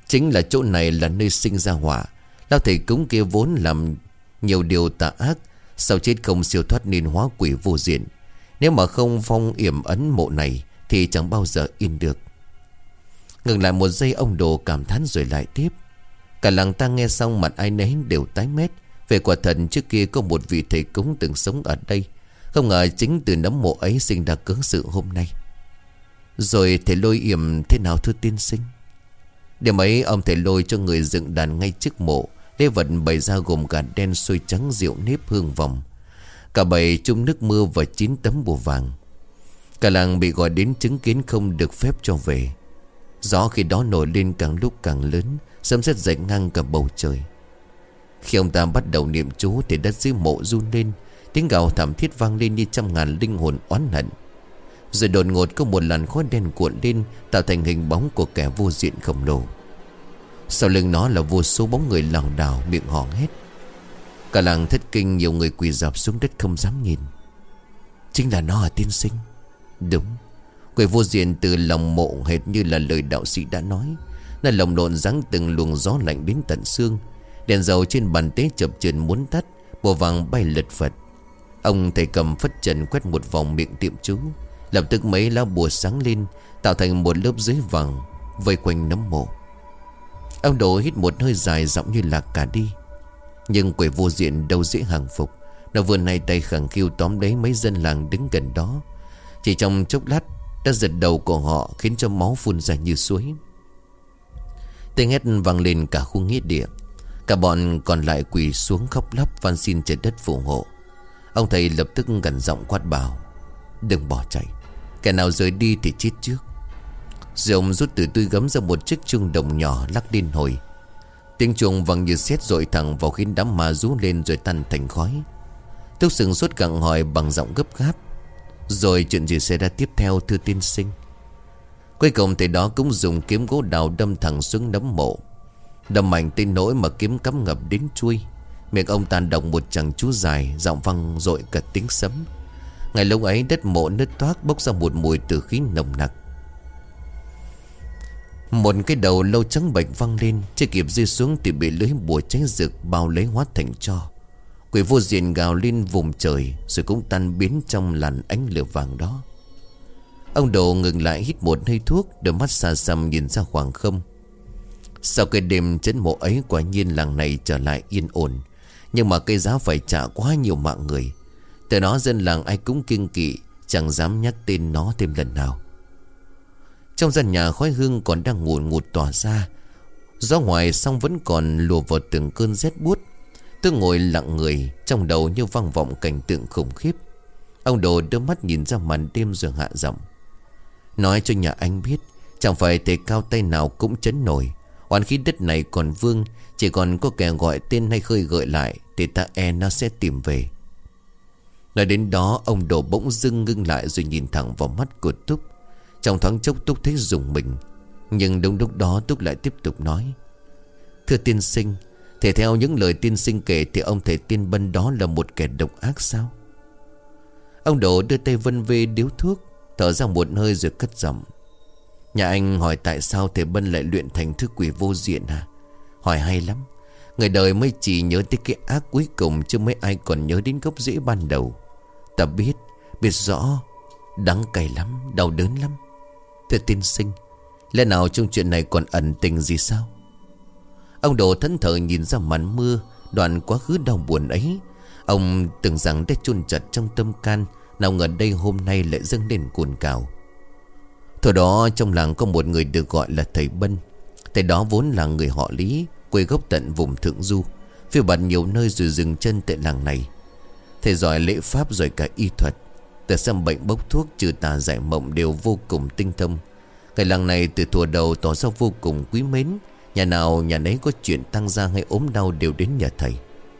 Chính là chỗ này là nơi sinh ra họa. Lão thầy cúng kia vốn làm nhiều điều tà ác, sau chết không siêu thoát nên hóa quỷ vô diện. Nếu mà không phong yểm ấn mộ này thì chẳng bao giờ yên được. Ngừng lại một giây, ông Đồ cảm thán rồi lại tiếp. Cả làng ta nghe xong mặt ai nấy đều tái mét. Về quả thật trước kia có một vị thầy cúng từng sống ở đây. Không ngờ chính từ nấm mộ ấy sinh ra cớ sự hôm nay. Rồi thầy Lôi yểm thế nào thưa tiên sinh? Đêm ấy ông thầy Lôi cho người dựng đàn ngay trước mộ. Lễ vật bày ra gồm gà đen, xôi trắng, rượu nếp, hương vòng. Cả bầy chung nước mưa và chín tấm bùa vàng. Cả làng bị gọi đến chứng kiến không được phép cho về. Gió khi đó nổi lên càng lúc càng lớn, sấm sét dậy ngang cả bầu trời. Khi ông ta bắt đầu niệm chú thì đất dưới mộ run lên. Tiếng gào thảm thiết vang lên như trăm ngàn linh hồn oán hận. Rồi đột ngột có một làn khói đen cuộn lên, tạo thành hình bóng của kẻ vô diện khổng lồ. Sau lưng nó là vô số bóng người lảo đảo, miệng hò hét. Cả làng thất kinh, nhiều người quỳ rạp xuống đất không dám nhìn. Chính là nó à tiên sinh? Đúng, quỷ vô diện từ lòng mộ hệt như là lời đạo sĩ đã nói. Nó lồng lộn giáng từng luồng gió lạnh đến tận xương. Đèn dầu trên bàn tế chập chờn muốn tắt, bùa vàng bay lật phật. Ông thầy cầm phất trần quét một vòng miệng tiệm chú. Lập tức mấy lá bùa sáng lên, tạo thành một lớp giấy vàng vây quanh nấm mộ. Ông Đồ hít một hơi dài, giọng như lạc cả đi. Nhưng quỷ vô diện đâu dễ hàng phục. Nó vươn hai tay khẳng khiu tóm lấy mấy dân làng đứng gần đó. Chỉ trong chốc lát đã giật đầu của họ, khiến cho máu phun ra như suối. Tiếng hét vang lên cả khu nghĩa địa. Cả bọn còn lại quỳ xuống khóc lóc van xin trời đất phù hộ. Ông thầy lập tức gằn giọng quát bảo: đừng bỏ chạy, kẻ nào rời đi thì chết trước. Rồi ông rút từ túi gấm ra một chiếc chuông đồng nhỏ lắc điên hồi. Tiếng chuông vang như sét dội thẳng vào, khiến đám ma rú lên rồi tan thành khói. Tôi sừng sốt gặng hỏi bằng giọng gấp gáp: rồi chuyện gì xảy ra tiếp theo thưa tiên sinh? Cuối cùng thầy đó cũng dùng kiếm gỗ đào đâm thẳng xuống nấm mộ. Đâm mạnh tới nỗi mà kiếm cắm ngập đến chuôi. Miệng ông ta đọc một chàng chú dài, giọng vang dội cả tiếng sấm. Ngày lúc ấy đất mộ nứt toác, bốc ra một mùi tử khí nồng nặc. Một cái đầu lâu trắng bệch văng lên, chưa kịp rơi xuống thì bị lưới bùa cháy rực bao lấy hóa thành tro. Quỷ vô diện gào lên vùng trời, rồi cũng tan biến trong làn ánh lửa vàng đó. Ông Đồ ngừng lại hít một hơi thuốc, đôi mắt xa xăm nhìn ra khoảng không. Sau cái đêm chấn mộ ấy, quả nhiên làng này trở lại yên ổn. Nhưng mà cái giá phải trả quá nhiều mạng người. Từ đó dân làng ai cũng kiêng kỵ, chẳng dám nhắc tên nó thêm lần nào. Trong gian nhà khói hương còn đang ngùn ngụt tỏa ra. Gió ngoài song vẫn còn lùa vào từng cơn rét buốt. Tôi ngồi lặng người, trong đầu như vang vọng cảnh tượng khủng khiếp. Ông Đồ đưa mắt nhìn ra màn đêm rồi hạ giọng: nói cho nhà anh biết, chẳng phải thầy cao tay nào cũng chấn nổi. Oán khí đất này còn vương, chỉ còn có kẻ gọi tên hay khơi gợi lại thì ta e nó sẽ tìm về. Nói đến đó, ông Đồ bỗng dưng ngưng lại rồi nhìn thẳng vào mắt của Túc. Trong thoáng chốc Túc thấy rùng mình. Nhưng đúng lúc đó Túc lại tiếp tục nói: thưa tiên sinh, thể theo những lời tiên sinh kể thì ông thầy Tiên Bân đó là một kẻ độc ác sao? Ông Đồ đưa tay vân vê điếu thuốc, thở ra một hơi rồi cất giọng: nhà anh hỏi tại sao thầy Bân lại luyện thành thứ quỷ vô diện à? Hỏi hay lắm. Người đời mới chỉ nhớ tới cái ác cuối cùng, chứ mấy ai còn nhớ đến gốc rễ ban đầu. Ta biết, biết rõ, đắng cay lắm, đau đớn lắm. Thưa tiên sinh, lẽ nào trong chuyện này còn ẩn tình gì sao? Ông Đồ thẫn thờ nhìn ra màn mưa, đoạn quá khứ đau buồn ấy. Ông tưởng rằng đã chôn chặt trong tâm can, nào ngờ đây hôm nay lại dâng lên cuồn cào. Thời đó trong làng có một người được gọi là thầy Bân. Thầy đó vốn là người họ Lý, quê gốc tận vùng Thượng Du, phiêu bạt nhiều nơi rồi dừng chân tại làng này. Thầy giỏi lễ pháp rồi cả y thuật. Từ xăm bệnh bốc thuốc trừ tà giải mộng đều vô cùng tinh thông. Cái làng này từ thuở đầu tỏ ra vô cùng quý mến. Nhà nào nhà nấy có chuyện tăng gia hay ốm đau đều đến nhà thầy.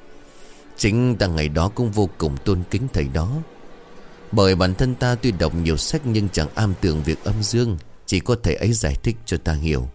Chính ta ngày đó cũng vô cùng tôn kính thầy đó. Bởi bản thân ta tuy đọc nhiều sách nhưng chẳng am tường việc âm dương. Chỉ có thầy ấy giải thích cho ta hiểu.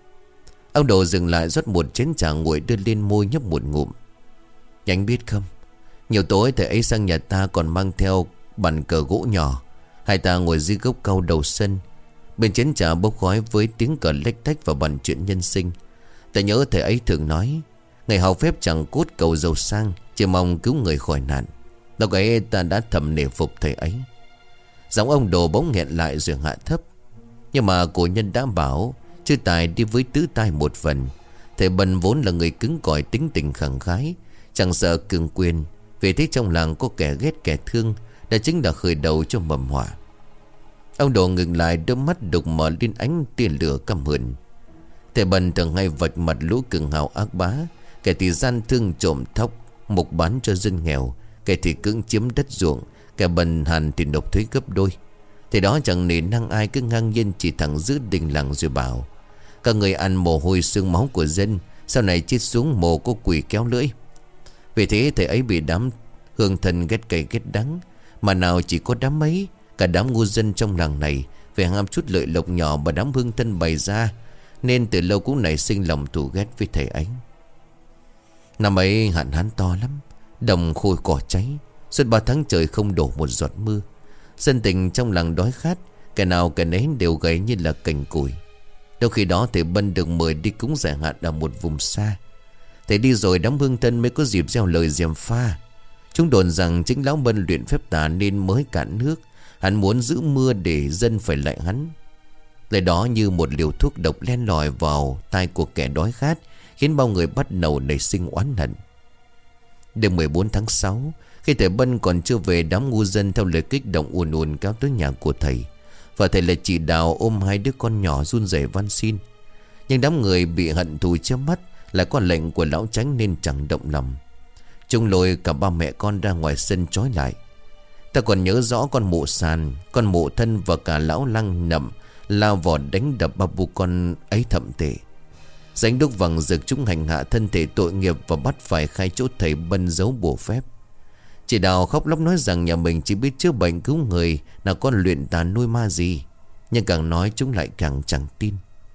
Ông Đồ dừng lại rót một chén trà nguội đưa lên môi nhấp một ngụm. Anh biết không, nhiều tối thầy ấy sang nhà ta còn mang theo bàn cờ gỗ nhỏ. Hai ta ngồi dưới gốc cau đầu sân. Bên chén trà bốc khói với tiếng cờ lách tách và bàn chuyện nhân sinh. Ta nhớ thầy ấy thường nói, ngày hầu phép chẳng cốt cầu giàu sang, chỉ mong cứu người khỏi nạn. Lúc ấy ta đã thầm nể phục thầy ấy. Giọng ông Đồ bỗng nghẹn lại rồi hạ thấp. Nhưng mà cổ nhân đã bảo, chư tài đi với tứ tai một phần. Thầy Bân vốn là người cứng cỏi, tính tình khẳng khái, chẳng sợ cường quyền. Vì thế trong làng có kẻ ghét kẻ thương, đã chính là khởi đầu cho mầm họa. Ông Đồ ngừng lại, đôi mắt đục mở lên ánh tia lửa căm hờn. Thầy Bân thường hay vạch mặt lũ cường hào ác bá, kẻ thì gian thương trộm thóc mục bán cho dân nghèo, kẻ thì cưỡng chiếm đất ruộng, kẻ bần hàn thì nộp thuế gấp đôi. Thì đó chẳng nể năng ai, cứ ngang nhiên chỉ thẳng giữ đình làng rồi bảo: các người ăn mồ hôi xương máu của dân, sau này chết xuống mồ có quỷ kéo lưỡi. Vì thế thầy ấy bị đám hương thần ghét cay ghét đắng. Mà nào chỉ có đám ấy, cả đám ngu dân trong làng này về ham chút lợi lộc nhỏ mà đám hương thân bày ra, nên từ lâu cũng nảy sinh lòng thù ghét với thầy ấy. Năm ấy hạn hán to lắm, đồng khôi cỏ cháy, suốt ba tháng trời không đổ một giọt mưa. Dân tình trong làng đói khát, kẻ nào kẻ nấy đều gầy như là cành củi. Đâu khi đó thầy Bân được mời đi cúng giải hạn ở một vùng xa. Thầy đi rồi đám hương thân mới có dịp gieo lời gièm pha. Chúng đồn rằng chính lão Bân luyện phép tà nên mới cạn nước. Hắn muốn giữ mưa để dân phải lạy hắn. Lời đó như một liều thuốc độc len lỏi vào tai của kẻ đói khát, khiến bao người bắt đầu nảy sinh oán hận. Đêm mười bốn tháng sáu, khi thầy Bân còn chưa về, đám ngu dân theo lời kích động ùn ùn kéo tới nhà của thầy. Và thầy lại chỉ Đào ôm hai đứa con nhỏ run rẩy van xin. Nhưng đám người bị hận thù che mắt, lại có lệnh của lão Chánh nên chẳng động lòng. Chúng lôi cả ba mẹ con ra ngoài sân trói lại. Ta còn nhớ rõ con Mụ Sàn, con Mụ Thân và cả lão Lăng Nậm lao vào đánh đập ba bu con ấy thậm tệ. Giánh đúc vằng rực chúng hành hạ thân thể tội nghiệp và bắt phải khai chỗ thầy Bân giấu bùa phép. Chị Đào khóc lóc nói rằng nhà mình chỉ biết chữa bệnh cứu người, nào con luyện tà nuôi ma gì. Nhưng càng nói chúng lại càng chẳng tin.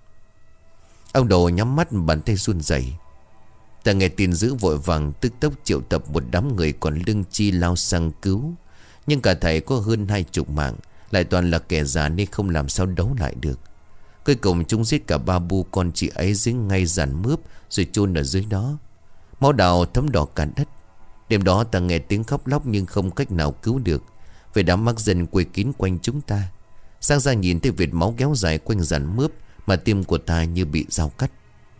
Ông Đồ nhắm mắt, bàn tay run rẩy. Ta nghe tin dữ vội vàng tức tốc triệu tập một đám người còn lương chi lao sang cứu. Nhưng cả thầy có hơn hai chục mạng, lại toàn là kẻ già nên không làm sao đấu lại được. Cuối cùng chúng giết cả ba bu con chị ấy dưới ngay giàn mướp, rồi chôn ở dưới đó. Máu Đào thấm đỏ cả đất. Đêm đó ta nghe tiếng khóc lóc nhưng không cách nào cứu được, vì đám mắc dân quây kín quanh chúng ta. Sang ra nhìn thấy vệt máu kéo dài quanh giàn mướp, mà tim của ta như bị dao cắt.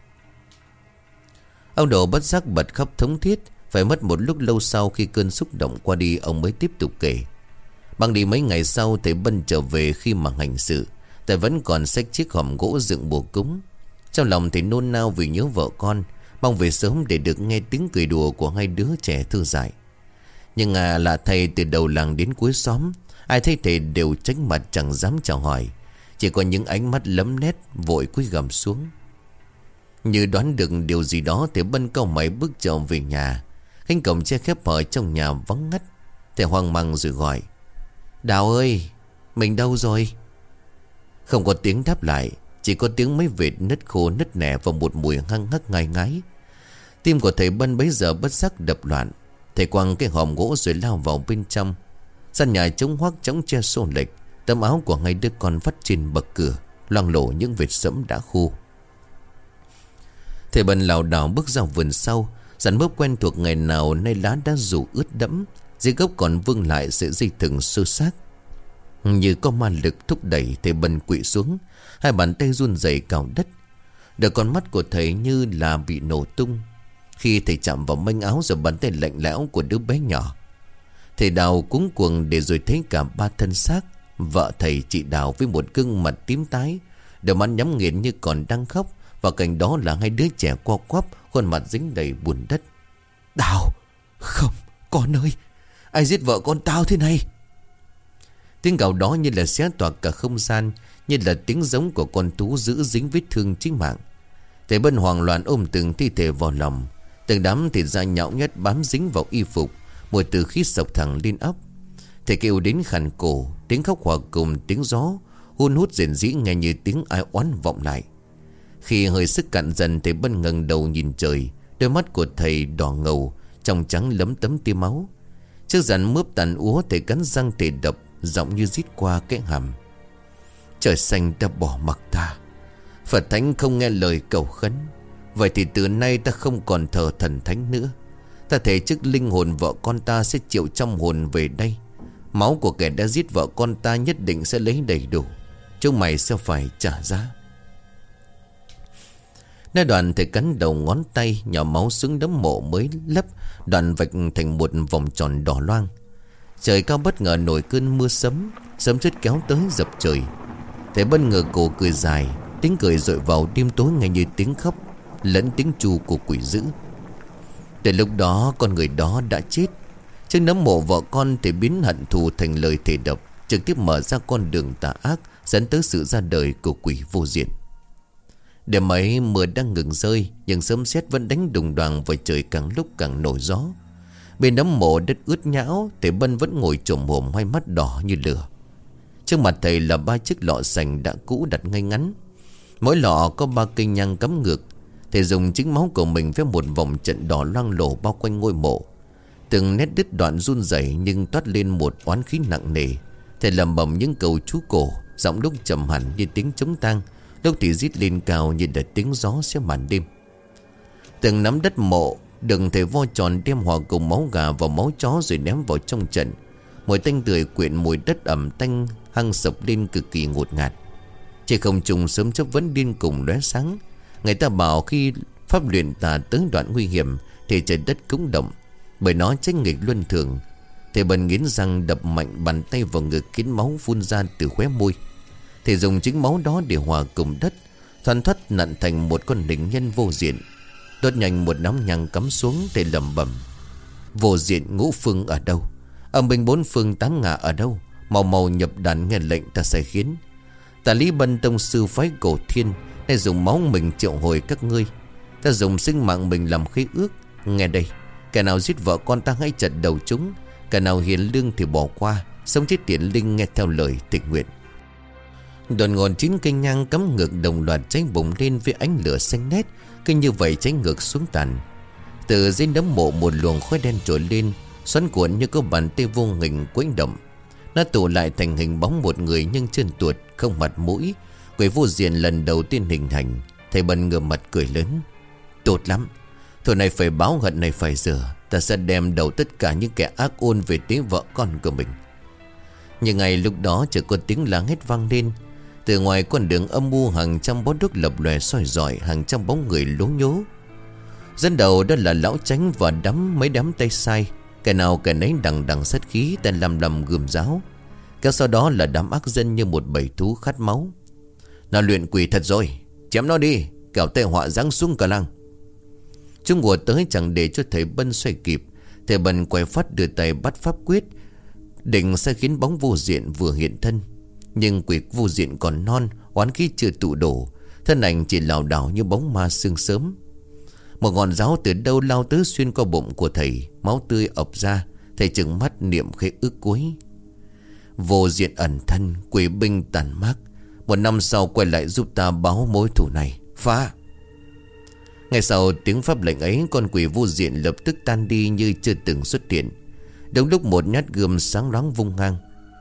Ông Đồ bất giác bật khóc thống thiết. Phải mất một lúc lâu sau, khi cơn xúc động qua đi, ông mới tiếp tục kể. Bằng đi mấy ngày sau, thầy Bân trở về. Khi mà hành sự, thầy vẫn còn xách chiếc hòm gỗ dựng bùa cúng. Trong lòng thầy nôn nao vì nhớ vợ con, mong về sớm để được nghe tiếng cười đùa của hai đứa trẻ thư dại. Nhưng à là thầy, từ đầu làng đến cuối xóm, ai thấy thầy đều tránh mặt chẳng dám chào hỏi. Chỉ có những ánh mắt lấm lét vội cúi gằm xuống. Như đoán được điều gì đó, thầy Bân cau mày bước trở về nhà. Cánh cổng che khép hở trong nhà vắng ngắt. Thầy hoang mang rồi gọi: Đào ơi, mình đâu rồi? Không có tiếng đáp lại, chỉ có tiếng mấy vệt nứt khô nứt nẻ và một mùi hăng hắc ngai ngái. Tim của thầy Bân bấy giờ bất giác đập loạn. Thầy quăng cái hòm gỗ rồi lao vào bên trong. Sàn nhà trống hoác trống che xô lệch. Tấm áo của hai đứa con vắt trên bậc cửa, loang lổ những vệt sẫm đã khô. Thầy Bân lảo đảo bước ra vườn sau. Giàn mướp quen thuộc ngày nào nay lá đã rủ ướt đẫm, dưới gốc còn vương lại sợi dây thừng xơ xác. Như có ma lực thúc đẩy, thầy Bân quỵ xuống, hai bàn tay run rẩy cào đất. Đôi con mắt của thầy như là bị nổ tung khi thầy chạm vào manh áo rồi bàn tay lạnh lẽo của đứa bé nhỏ. Thầy Đào cuống cuồng để rồi thấy cả ba thân xác. Vợ thầy, chị Đào với một gương mặt tím tái, đôi mắt nhắm nghiền như còn đang khóc. Và cạnh đó là hai đứa trẻ co quắp, khuôn mặt dính đầy bùn đất. Đào! Không, con ơi! Ai giết vợ con tao thế này? Tiếng gào đó như là xé toạc cả không gian, như là tiếng giống của con thú dữ dính vết thương chí mạng. Thầy Bân hoảng loạn ôm từng thi thể vào lòng. Từng đám thịt da nhão nhét bám dính vào y phục, mùi từ khí sộc thẳng lên óc. Thầy kêu đến khàn cổ, tiếng khóc hòa cùng tiếng gió hun hút rền rĩ, nghe như tiếng ai oán vọng lại. Khi hơi sức cạn dần, thầy Bân ngẩng đầu nhìn trời. Đôi mắt của thầy đỏ ngầu, trong trắng lấm tấm tia máu. Chiếc giàn mướp tàn úa, thầy cắn răng thầy đập, giọng như rít qua cái hàm: Trời xanh đã bỏ mặc ta, Phật thánh không nghe lời cầu khấn, Vậy thì từ nay ta không còn thờ thần thánh nữa. Ta thề trước linh hồn vợ con ta sẽ chịu trong hồn về đây. Máu của kẻ đã giết vợ con ta nhất định sẽ lấy đầy đủ. Chúng mày sẽ phải trả giá. Nói đoạn thầy cắn đầu ngón tay, nhỏ máu xuống đấm mộ mới lấp. Đoạn vạch thành một vòng tròn đỏ loang. Trời cao bất ngờ nổi cơn mưa sấm. Sấm sét kéo tới dập trời. Thầy bất ngờ cổ cười dài. Tiếng cười dội vào đêm tối nghe như tiếng khóc lẫn tiếng chu của quỷ dữ. Từ lúc đó con người đó đã chết. Trước nấm mộ vợ con thì biến hận thù thành lời thề độc, trực tiếp mở ra con đường tà ác, dẫn tới sự ra đời của quỷ vô diện. Đêm ấy mưa đang ngừng rơi, nhưng sấm sét vẫn đánh đùng đoàng và trời càng lúc càng nổi gió. Bên nấm mộ đất ướt nhão, thầy Bân vẫn ngồi chồm hổm, hai mắt đỏ như lửa. Trước mặt thầy là ba chiếc lọ sành đã cũ đặt ngay ngắn. Mỗi lọ có ba cây nhang cắm ngược. Thầy dùng chính máu của mình vẽ một vòng trận đỏ loang lổ bao quanh ngôi mộ. Từng nét đứt đoạn run rẩy nhưng toát lên một oán khí nặng nề. Thầy lẩm bẩm những câu chú cổ, giọng lúc trầm hẳn như tiếng trống tang, lúc thì rít lên cao như là tiếng gió xé màn đêm. Từng nắm đất mộ đừng thầy vo tròn đem hòa cùng máu gà và máu chó rồi ném vào trong trận. Mùi tanh tưởi quyện mùi đất ẩm tanh hăng sập lên cực kỳ ngột ngạt. Trên không trung sớm chớp vẫn điên cùng lóe sáng. Người ta bảo khi pháp luyện tà tới đoạn nguy hiểm thì trời đất cũng động, bởi nó tranh nghịch luân thường. Thầy Bân nghiến răng đập mạnh bàn tay vào ngực khiến máu phun ra từ khóe môi. Thầy dùng chính máu đó để hòa cùng đất, thoăn thoắt nặn thành một con linh nhân vô diện. Đốt nhanh một nắm nhang cắm xuống, thầy lẩm bẩm: vô diện ngũ phương ở đâu? Âm binh bốn phương tám ngả ở đâu? Màu màu nhập đàn nghe lệnh ta sẽ khiến. Ta Lý Bân tông sư phái cổ thiên, nay dùng máu mình triệu hồi các ngươi. Ta dùng sinh mạng mình làm khế ước. Nghe đây, kẻ nào giết vợ con ta hãy chặt đầu chúng. Kẻ nào hiền lương thì bỏ qua, sống chết tiện linh nghe theo lời tình nguyện. Đột ngột chín cây nhang cắm ngược đồng loạt cháy bùng lên với ánh lửa xanh nét, cứ như vậy cháy ngược xuống tàn. Từ dưới nấm mộ một luồng khói đen trồi lên, xoắn cuộn như có bàn tay vô hình quấy động. Nó tụ lại thành hình bóng một người nhưng chân tuột, không mặt mũi. Quỷ vô diện lần đầu tiên hình thành. Thầy Bân ngửa mặt cười lớn: tốt lắm, thôi này phải báo hận này phải rửa. Ta sẽ đem đầu tất cả những kẻ ác ôn về tế vợ con của mình. Nhưng ngày lúc đó chỉ có tiếng la hét vang lên. Từ ngoài con đường âm u hàng trăm bó đuốc lập lòe soi rọi, hàng trăm bóng người lố nhố. Dẫn đầu đó là lão Chánh và đám mấy đám tay sai. Kẻ nào kẻ nấy đằng đằng sát khí, tên lầm lầm gườm giáo. Kéo sau đó là đám ác dân như một bầy thú khát máu. Nó luyện quỷ thật rồi, chém nó đi, kẻo tai họa giáng xuống cả làng. Chúng ngùa tới chẳng để cho thầy Bân xoay kịp. Thầy Bân quay phát đưa tay bắt pháp quyết, định sẽ khiến bóng vô diện vừa hiện thân. Nhưng quỷ vô diện còn non, oán khí chưa tụ đổ, thân ảnh chỉ lảo đảo như bóng ma sương sớm. Một ngọn giáo từ đâu lao tới xuyên qua bụng của thầy, máu tươi ọc ra. Thầy trừng mắt niệm khế ước cuối: vô diện ẩn thân, quỷ binh tàn mác, một năm sau quay lại giúp ta báo mối thù này. Phá! Ngay sau tiếng pháp lệnh ấy, con quỷ vô diện lập tức tan đi như chưa từng xuất hiện. Đúng lúc một nhát gươm sáng loáng vung ngang,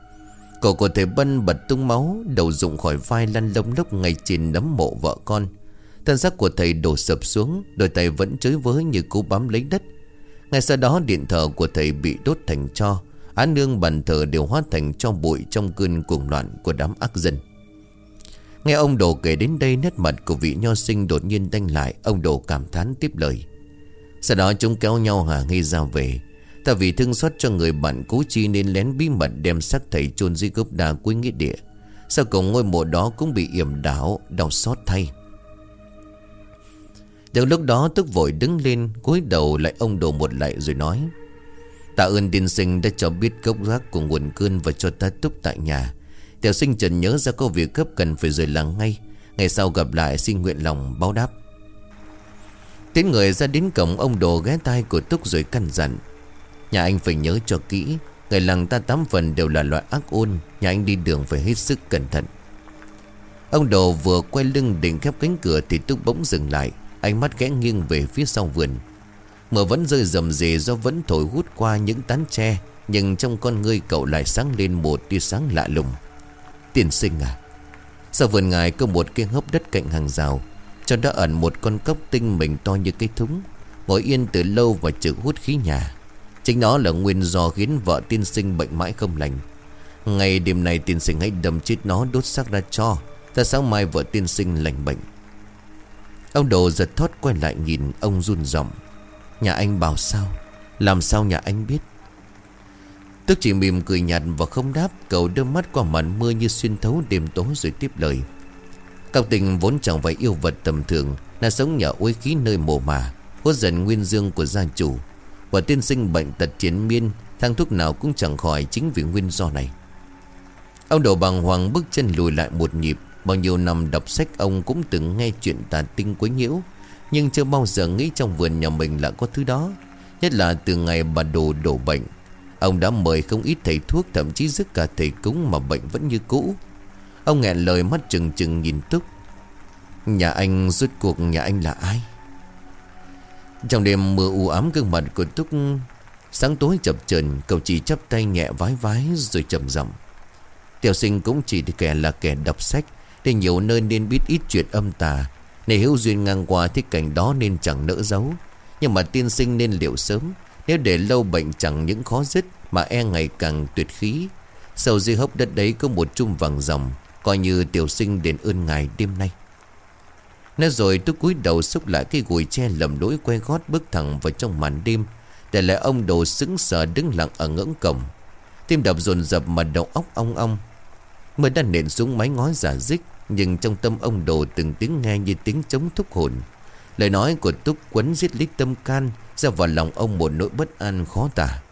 cổ của thầy Bân bật tung máu, đầu rụng khỏi vai lăn lông lốc ngay trên nấm mộ vợ con. Thân xác của thầy đổ sập xuống, đôi tay vẫn chới với như cố bám lấy đất. Ngay sau đó điện thờ của thầy bị đốt thành tro, án nương bàn thờ đều hóa thành tro bụi trong cơn cuồng loạn của đám ác dân. Nghe ông Đồ kể đến đây, nét mặt của vị nho sinh đột nhiên đanh lại. Ông Đồ cảm thán tiếp lời: sau đó chúng kéo nhau hả nghi ra về. Ta vì thương xót cho người bạn cố chi nên lén bí mật đem xác thầy chôn dưới gốc đa cuối nghĩa địa. Sau cùng ngôi mộ đó cũng bị yểm đảo, đau xót thay. Đến lúc đó tức vội đứng lên, cúi đầu lại ông Đồ một lạy rồi nói: tạ ơn tiên sinh đã cho biết gốc gác của nguồn cơn và cho ta túc tại nhà. Tiểu sinh chợt nhớ ra có việc cấp cần phải rời làng ngay. Ngày sau gặp lại xin nguyện lòng báo đáp. Tiến người ra đến cổng, ông Đồ ghé tai của Túc rồi căn dặn: nhà anh phải nhớ cho kỹ, người làng ta tám phần đều là loại ác ôn. Nhà anh đi đường phải hết sức cẩn thận. Ông Đồ vừa quay lưng định khép cánh cửa thì Túc bỗng dừng lại, ánh mắt ghé nghiêng về phía sau vườn. Mưa vẫn rơi rầm rề do vẫn thổi hút qua những tán tre, nhưng trong con ngươi cậu lại sáng lên một tia sáng lạ lùng. Tiên sinh à? Sau vườn ngài có một cái hốc đất cạnh hàng rào, Trong đó ẩn một con cóc tinh mình to như cái thúng, ngồi yên từ lâu và chữ hút khí nhà. Chính nó là nguyên do khiến vợ tiên sinh bệnh mãi không lành. Ngày đêm này tiên sinh hãy đâm chết nó, đốt xác ra cho, ta sáng mai vợ tiên sinh lành bệnh. Ông Đồ giật thót quay lại nhìn ông run giọng: Nhà anh bảo sao? Làm sao nhà anh biết? Tức chỉ mỉm cười nhạt và không đáp. Cậu đưa mắt qua màn mưa như xuyên thấu đêm tối rồi tiếp lời: Cao Tình vốn chẳng phải yêu vật tầm thường, là sống nhờ uế khí nơi mồ mả, hút dần nguyên dương của gia chủ. Và tiên sinh bệnh tật triền miên, thang thuốc nào cũng chẳng khỏi chính vì nguyên do này. Ông Đồ bàng hoàng bước chân lùi lại một nhịp. Bao nhiêu năm đọc sách ông cũng từng nghe chuyện tà tinh quấy nhiễu, nhưng chưa bao giờ nghĩ trong vườn nhà mình lại có thứ đó. Nhất là từ ngày bà Đồ đổ bệnh, ông đã mời không ít thầy thuốc, thậm chí rất cả thầy cúng mà bệnh vẫn như cũ. Ông nghẹn lời, mắt trừng trừng nhìn Túc: Nhà anh rốt cuộc nhà anh là ai? Trong đêm mưa u ám, gương mặt của Túc sáng tối chập chờn. Cậu chỉ chắp tay nhẹ vái vái rồi trầm giọng: Tiểu sinh cũng chỉ kẻ là kẻ đọc sách, để nhiều nơi nên biết ít chuyện âm tà. Này hữu duyên ngang qua thế cảnh đó nên chẳng nỡ giấu. Nhưng mà tiên sinh nên liệu sớm, nếu để lâu bệnh chẳng những khó dứt mà e ngày càng tuyệt khí. Sâu dưới hốc đất đấy có một chum vàng ròng, coi như tiểu sinh đền ơn ngài đêm nay. Nói rồi Túc cúi đầu xúc lại cái gùi tre, lầm lỗi quay gót bước thẳng vào trong màn đêm, để lại ông Đồ sững sờ đứng lặng ở ngưỡng cổng. Tim đập dồn dập mà đầu óc ong ong. Mưa đã nện xuống mái ngói giả dích, nhưng trong tâm ông Đồ từng tiếng nghe như tiếng trống thúc hồn. Lời nói của Túc quấn giết lít tâm can, ra vào lòng ông một nỗi bất an khó tả.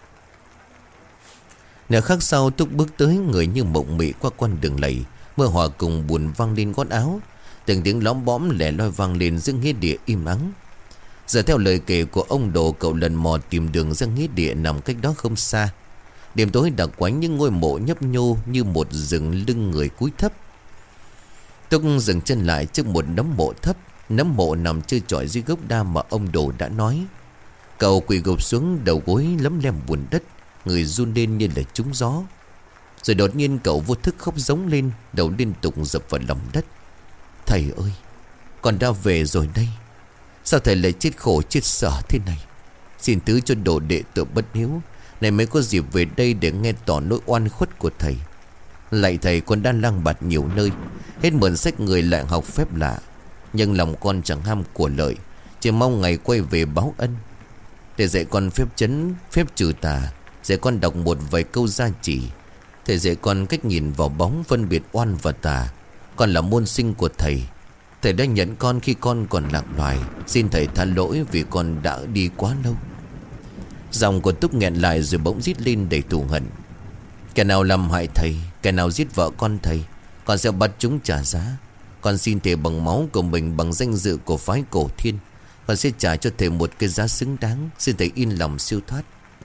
Nửa khắc sau Túc bước tới, người như mộng mị qua con đường lầy. Mưa hòa cùng buồn vang lên gót áo. Từng tiếng lóm bõm lẻ loi vang lên giữa nghĩa địa im ắng. Giờ theo lời kể của ông Đồ, cậu lần mò tìm đường ra nghĩa địa nằm cách đó không xa. Đêm tối đặc quánh những ngôi mộ nhấp nhô như một rừng lưng người cúi thấp. Túc dừng chân lại trước một nấm mộ thấp. Nấm mộ nằm trơ trọi dưới gốc đa mà ông Đồ đã nói. Cậu quỳ gục xuống, đầu gối lấm lem bùn đất, người run lên như là trúng gió. Rồi đột nhiên cậu vô thức khóc giống lên, đầu liên tục dập vào lòng đất: Thầy ơi, con đã về rồi đây. Sao thầy lại chết khổ chết sở thế này? Xin thứ cho đồ đệ tội bất hiếu này mới có dịp về đây để nghe tỏ nỗi oan khuất của thầy. Lạy thầy, con đã lang bạt nhiều nơi, hết mượn sách người lại học phép lạ, nhưng lòng con chẳng ham của lợi, chỉ mong ngày quay về báo ân. Để dạy con phép chấn, phép trừ tà, dạy con đọc một vài câu gia chỉ. Thầy dạy con cách nhìn vào bóng, phân biệt oan và tà. Con là môn sinh của thầy. Thầy đã nhận con khi con còn lạc loài. Xin thầy tha lỗi vì con đã đi quá lâu. Giọng của Túc nghẹn lại rồi bỗng rít lên đầy thù hận: Kẻ nào làm hại thầy, kẻ nào giết vợ con thầy, con sẽ bắt chúng trả giá. Con xin thề bằng máu của mình, bằng danh dự của phái Cổ Thiên, con sẽ trả cho thầy một cái giá xứng đáng. Xin thầy yên lòng siêu thoát.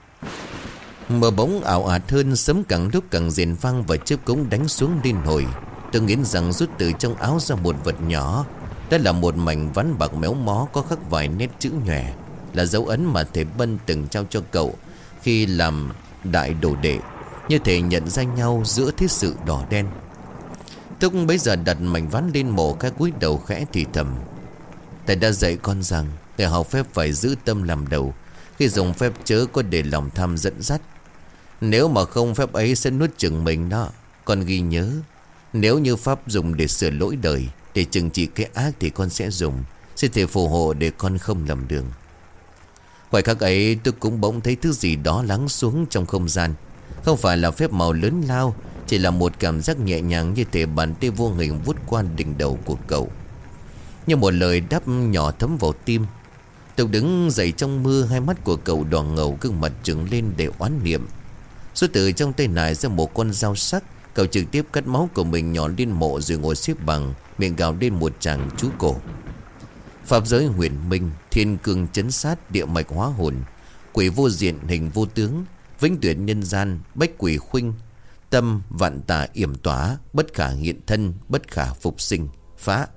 Mưa bóng ảo ạt hơn, sấm càng lúc càng rền vang và chớp cũng đánh xuống liên hồi. Tôi nghiến rằng rút từ trong áo ra một vật nhỏ. Đó là một mảnh ván bạc méo mó có khắc vài nét chữ nhòe, là dấu ấn mà thầy Bân từng trao cho cậu khi làm đại đồ đệ, như thể nhận ra nhau giữa thế sự đỏ đen. Túc bấy giờ đặt mảnh ván lên mộ, cái cúi đầu khẽ thì thầm: Thầy đã dạy con rằng người học phép phải giữ tâm làm đầu. Khi dùng phép chớ có để lòng tham dẫn dắt. Nếu mà không, phép ấy sẽ nuốt chửng mình đó. Con ghi nhớ, nếu như pháp dùng để sửa lỗi đời, để trừng trị cái ác, thì con sẽ dùng. Xin thầy phù hộ để con không lầm đường. Khoảnh khắc ấy tôi cũng bỗng thấy thứ gì đó lắng xuống trong không gian. Không phải là phép màu lớn lao, chỉ là một cảm giác nhẹ nhàng, như thể bàn tay vô hình vuốt qua đỉnh đầu của cậu, như một lời đáp nhỏ thấm vào tim. Tôi đứng dậy trong mưa, hai mắt của cậu đỏ ngầu, gương mặt trừng lên để oán niệm. Rồi từ trong tay nải ra một con dao sắc. Cậu trực tiếp cắt máu của mình nhỏ lên mộ, rồi ngồi xếp bằng, miệng gào lên một tràng chú cổ: Pháp giới huyền minh, thiên cương chấn sát, địa mạch hóa hồn, quỷ vô diện hình vô tướng, vĩnh tuyệt nhân gian, bách quỷ khuynh, tâm vạn tà yểm tỏa, bất khả hiện thân, bất khả phục sinh, phá.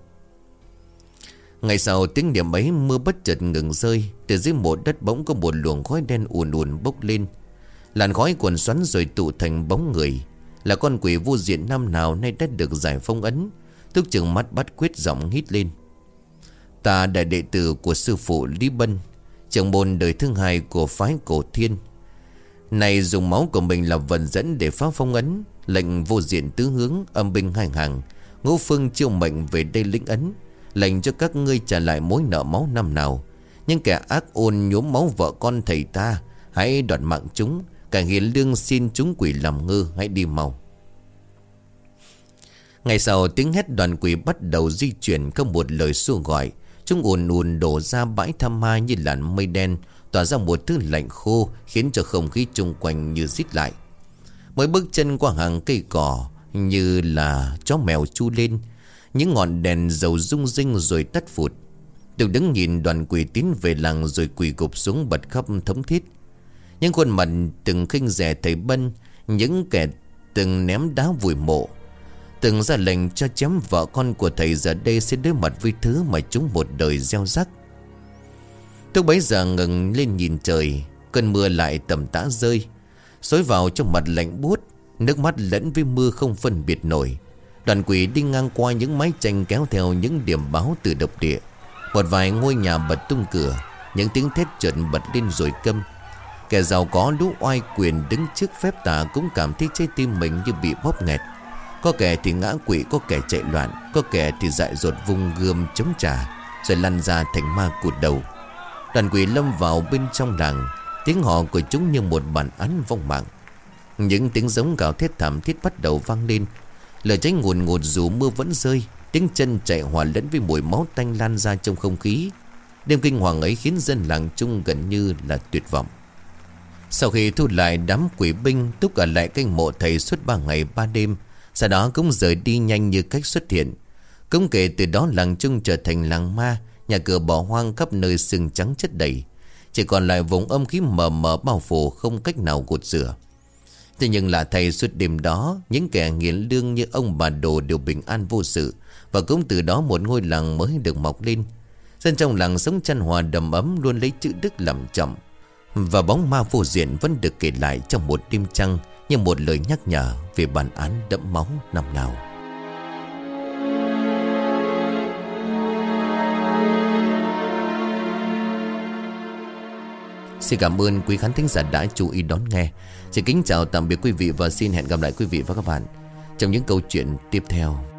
Ngày sau tiếng niệm ấy, mưa bất chợt ngừng rơi. Từ dưới mộ đất bỗng có một luồng khói đen ùn ùn bốc lên. Làn khói cuồn xoắn rồi tụ thành bóng người. Là con quỷ vô diện năm nào nay đã được giải phong ấn. Túc chừng mắt bắt quyết giọng hít lên: Ta đại đệ tử của sư phụ Lý Bân, trưởng môn đời thứ hai của phái Cổ Thiên, này dùng máu của mình làm vận dẫn để phá phong ấn, lệnh vô diện tứ hướng, âm binh hai hàng, ngũ phương chiêu mệnh về đây lĩnh ấn, lệnh cho các ngươi trả lại mối nợ máu năm nào. Nhưng kẻ ác ôn nhuốm máu vợ con thầy ta, hãy đoạt mạng chúng. Cả hiền lương xin chúng quỷ làm ngơ, hãy đi mau. Ngày sau tiếng hét đoàn quỷ bắt đầu di chuyển, không một lời xua gọi. Chúng ùn ùn đổ ra bãi Tham Ma như làn mây đen, tỏa ra một thứ lạnh khô, khiến cho không khí chung quanh như rít lại. Mỗi bước chân qua hàng cây cỏ như là chó mèo chu lên. Những ngọn đèn dầu rung rinh rồi tắt phụt. Tôi đứng nhìn đoàn quỷ tiến về làng rồi quỳ gục xuống bật khóc thấm thiết. Những khuôn mặt từng khinh rẻ thầy Bân, những kẻ từng ném đá vùi mộ, từng ra lệnh cho chém vợ con của thầy, giờ đây sẽ đối mặt với thứ mà chúng một đời gieo rắc. Tôi bấy giờ ngừng lên nhìn trời. Cơn mưa lại tầm tã rơi, xối vào trong mặt lạnh buốt, nước mắt lẫn với mưa không phân biệt nổi. Đoàn quỷ đi ngang qua những mái tranh kéo theo những điểm báo từ độc địa. Một vài ngôi nhà bật tung cửa, những tiếng thét chợt bật lên rồi câm. Kẻ giàu có lũ oai quyền đứng trước phép tà cũng cảm thấy trái tim mình như bị bóp nghẹt. Có kẻ thì ngã quỵ, có kẻ chạy loạn, có kẻ thì dại dột vung gươm chống trả, rồi lăn ra thành ma cụt đầu. Đoàn quỷ lâm vào bên trong làng, tiếng họ của chúng như một bản án vong mạng. Những tiếng giống gào thét thảm thiết bắt đầu vang lên. Lời cháy ngùn ngụt dù mưa vẫn rơi. Tiếng chân chạy hòa lẫn với mùi máu tanh lan ra trong không khí. Đêm kinh hoàng ấy khiến dân làng chung gần như là tuyệt vọng. Sau khi thu lại đám quỷ binh, Túc ở lại canh mộ thầy suốt ba ngày ba đêm. Sau đó cũng rời đi nhanh như cách xuất hiện. Cũng kể từ đó làng chung trở thành làng ma. Nhà cửa bỏ hoang, khắp nơi sương trắng chất đầy. Chỉ còn lại vùng âm khí mờ mờ bao phủ, không cách nào gột rửa. Thế nhưng là thầy, suốt đêm đó những kẻ nghiện lương như ông bà Đồ đều bình an vô sự. Và cũng từ đó một ngôi làng mới được mọc lên. Dân trong làng sống chan hòa đầm ấm, luôn lấy chữ đức làm trọng. Và bóng ma vô diện vẫn được kể lại trong một đêm trăng, như một lời nhắc nhở về bản án đẫm máu năm nào. Xin cảm ơn quý khán thính giả đã chú ý đón nghe. Xin kính chào tạm biệt quý vị và xin hẹn gặp lại quý vị và các bạn trong những câu chuyện tiếp theo.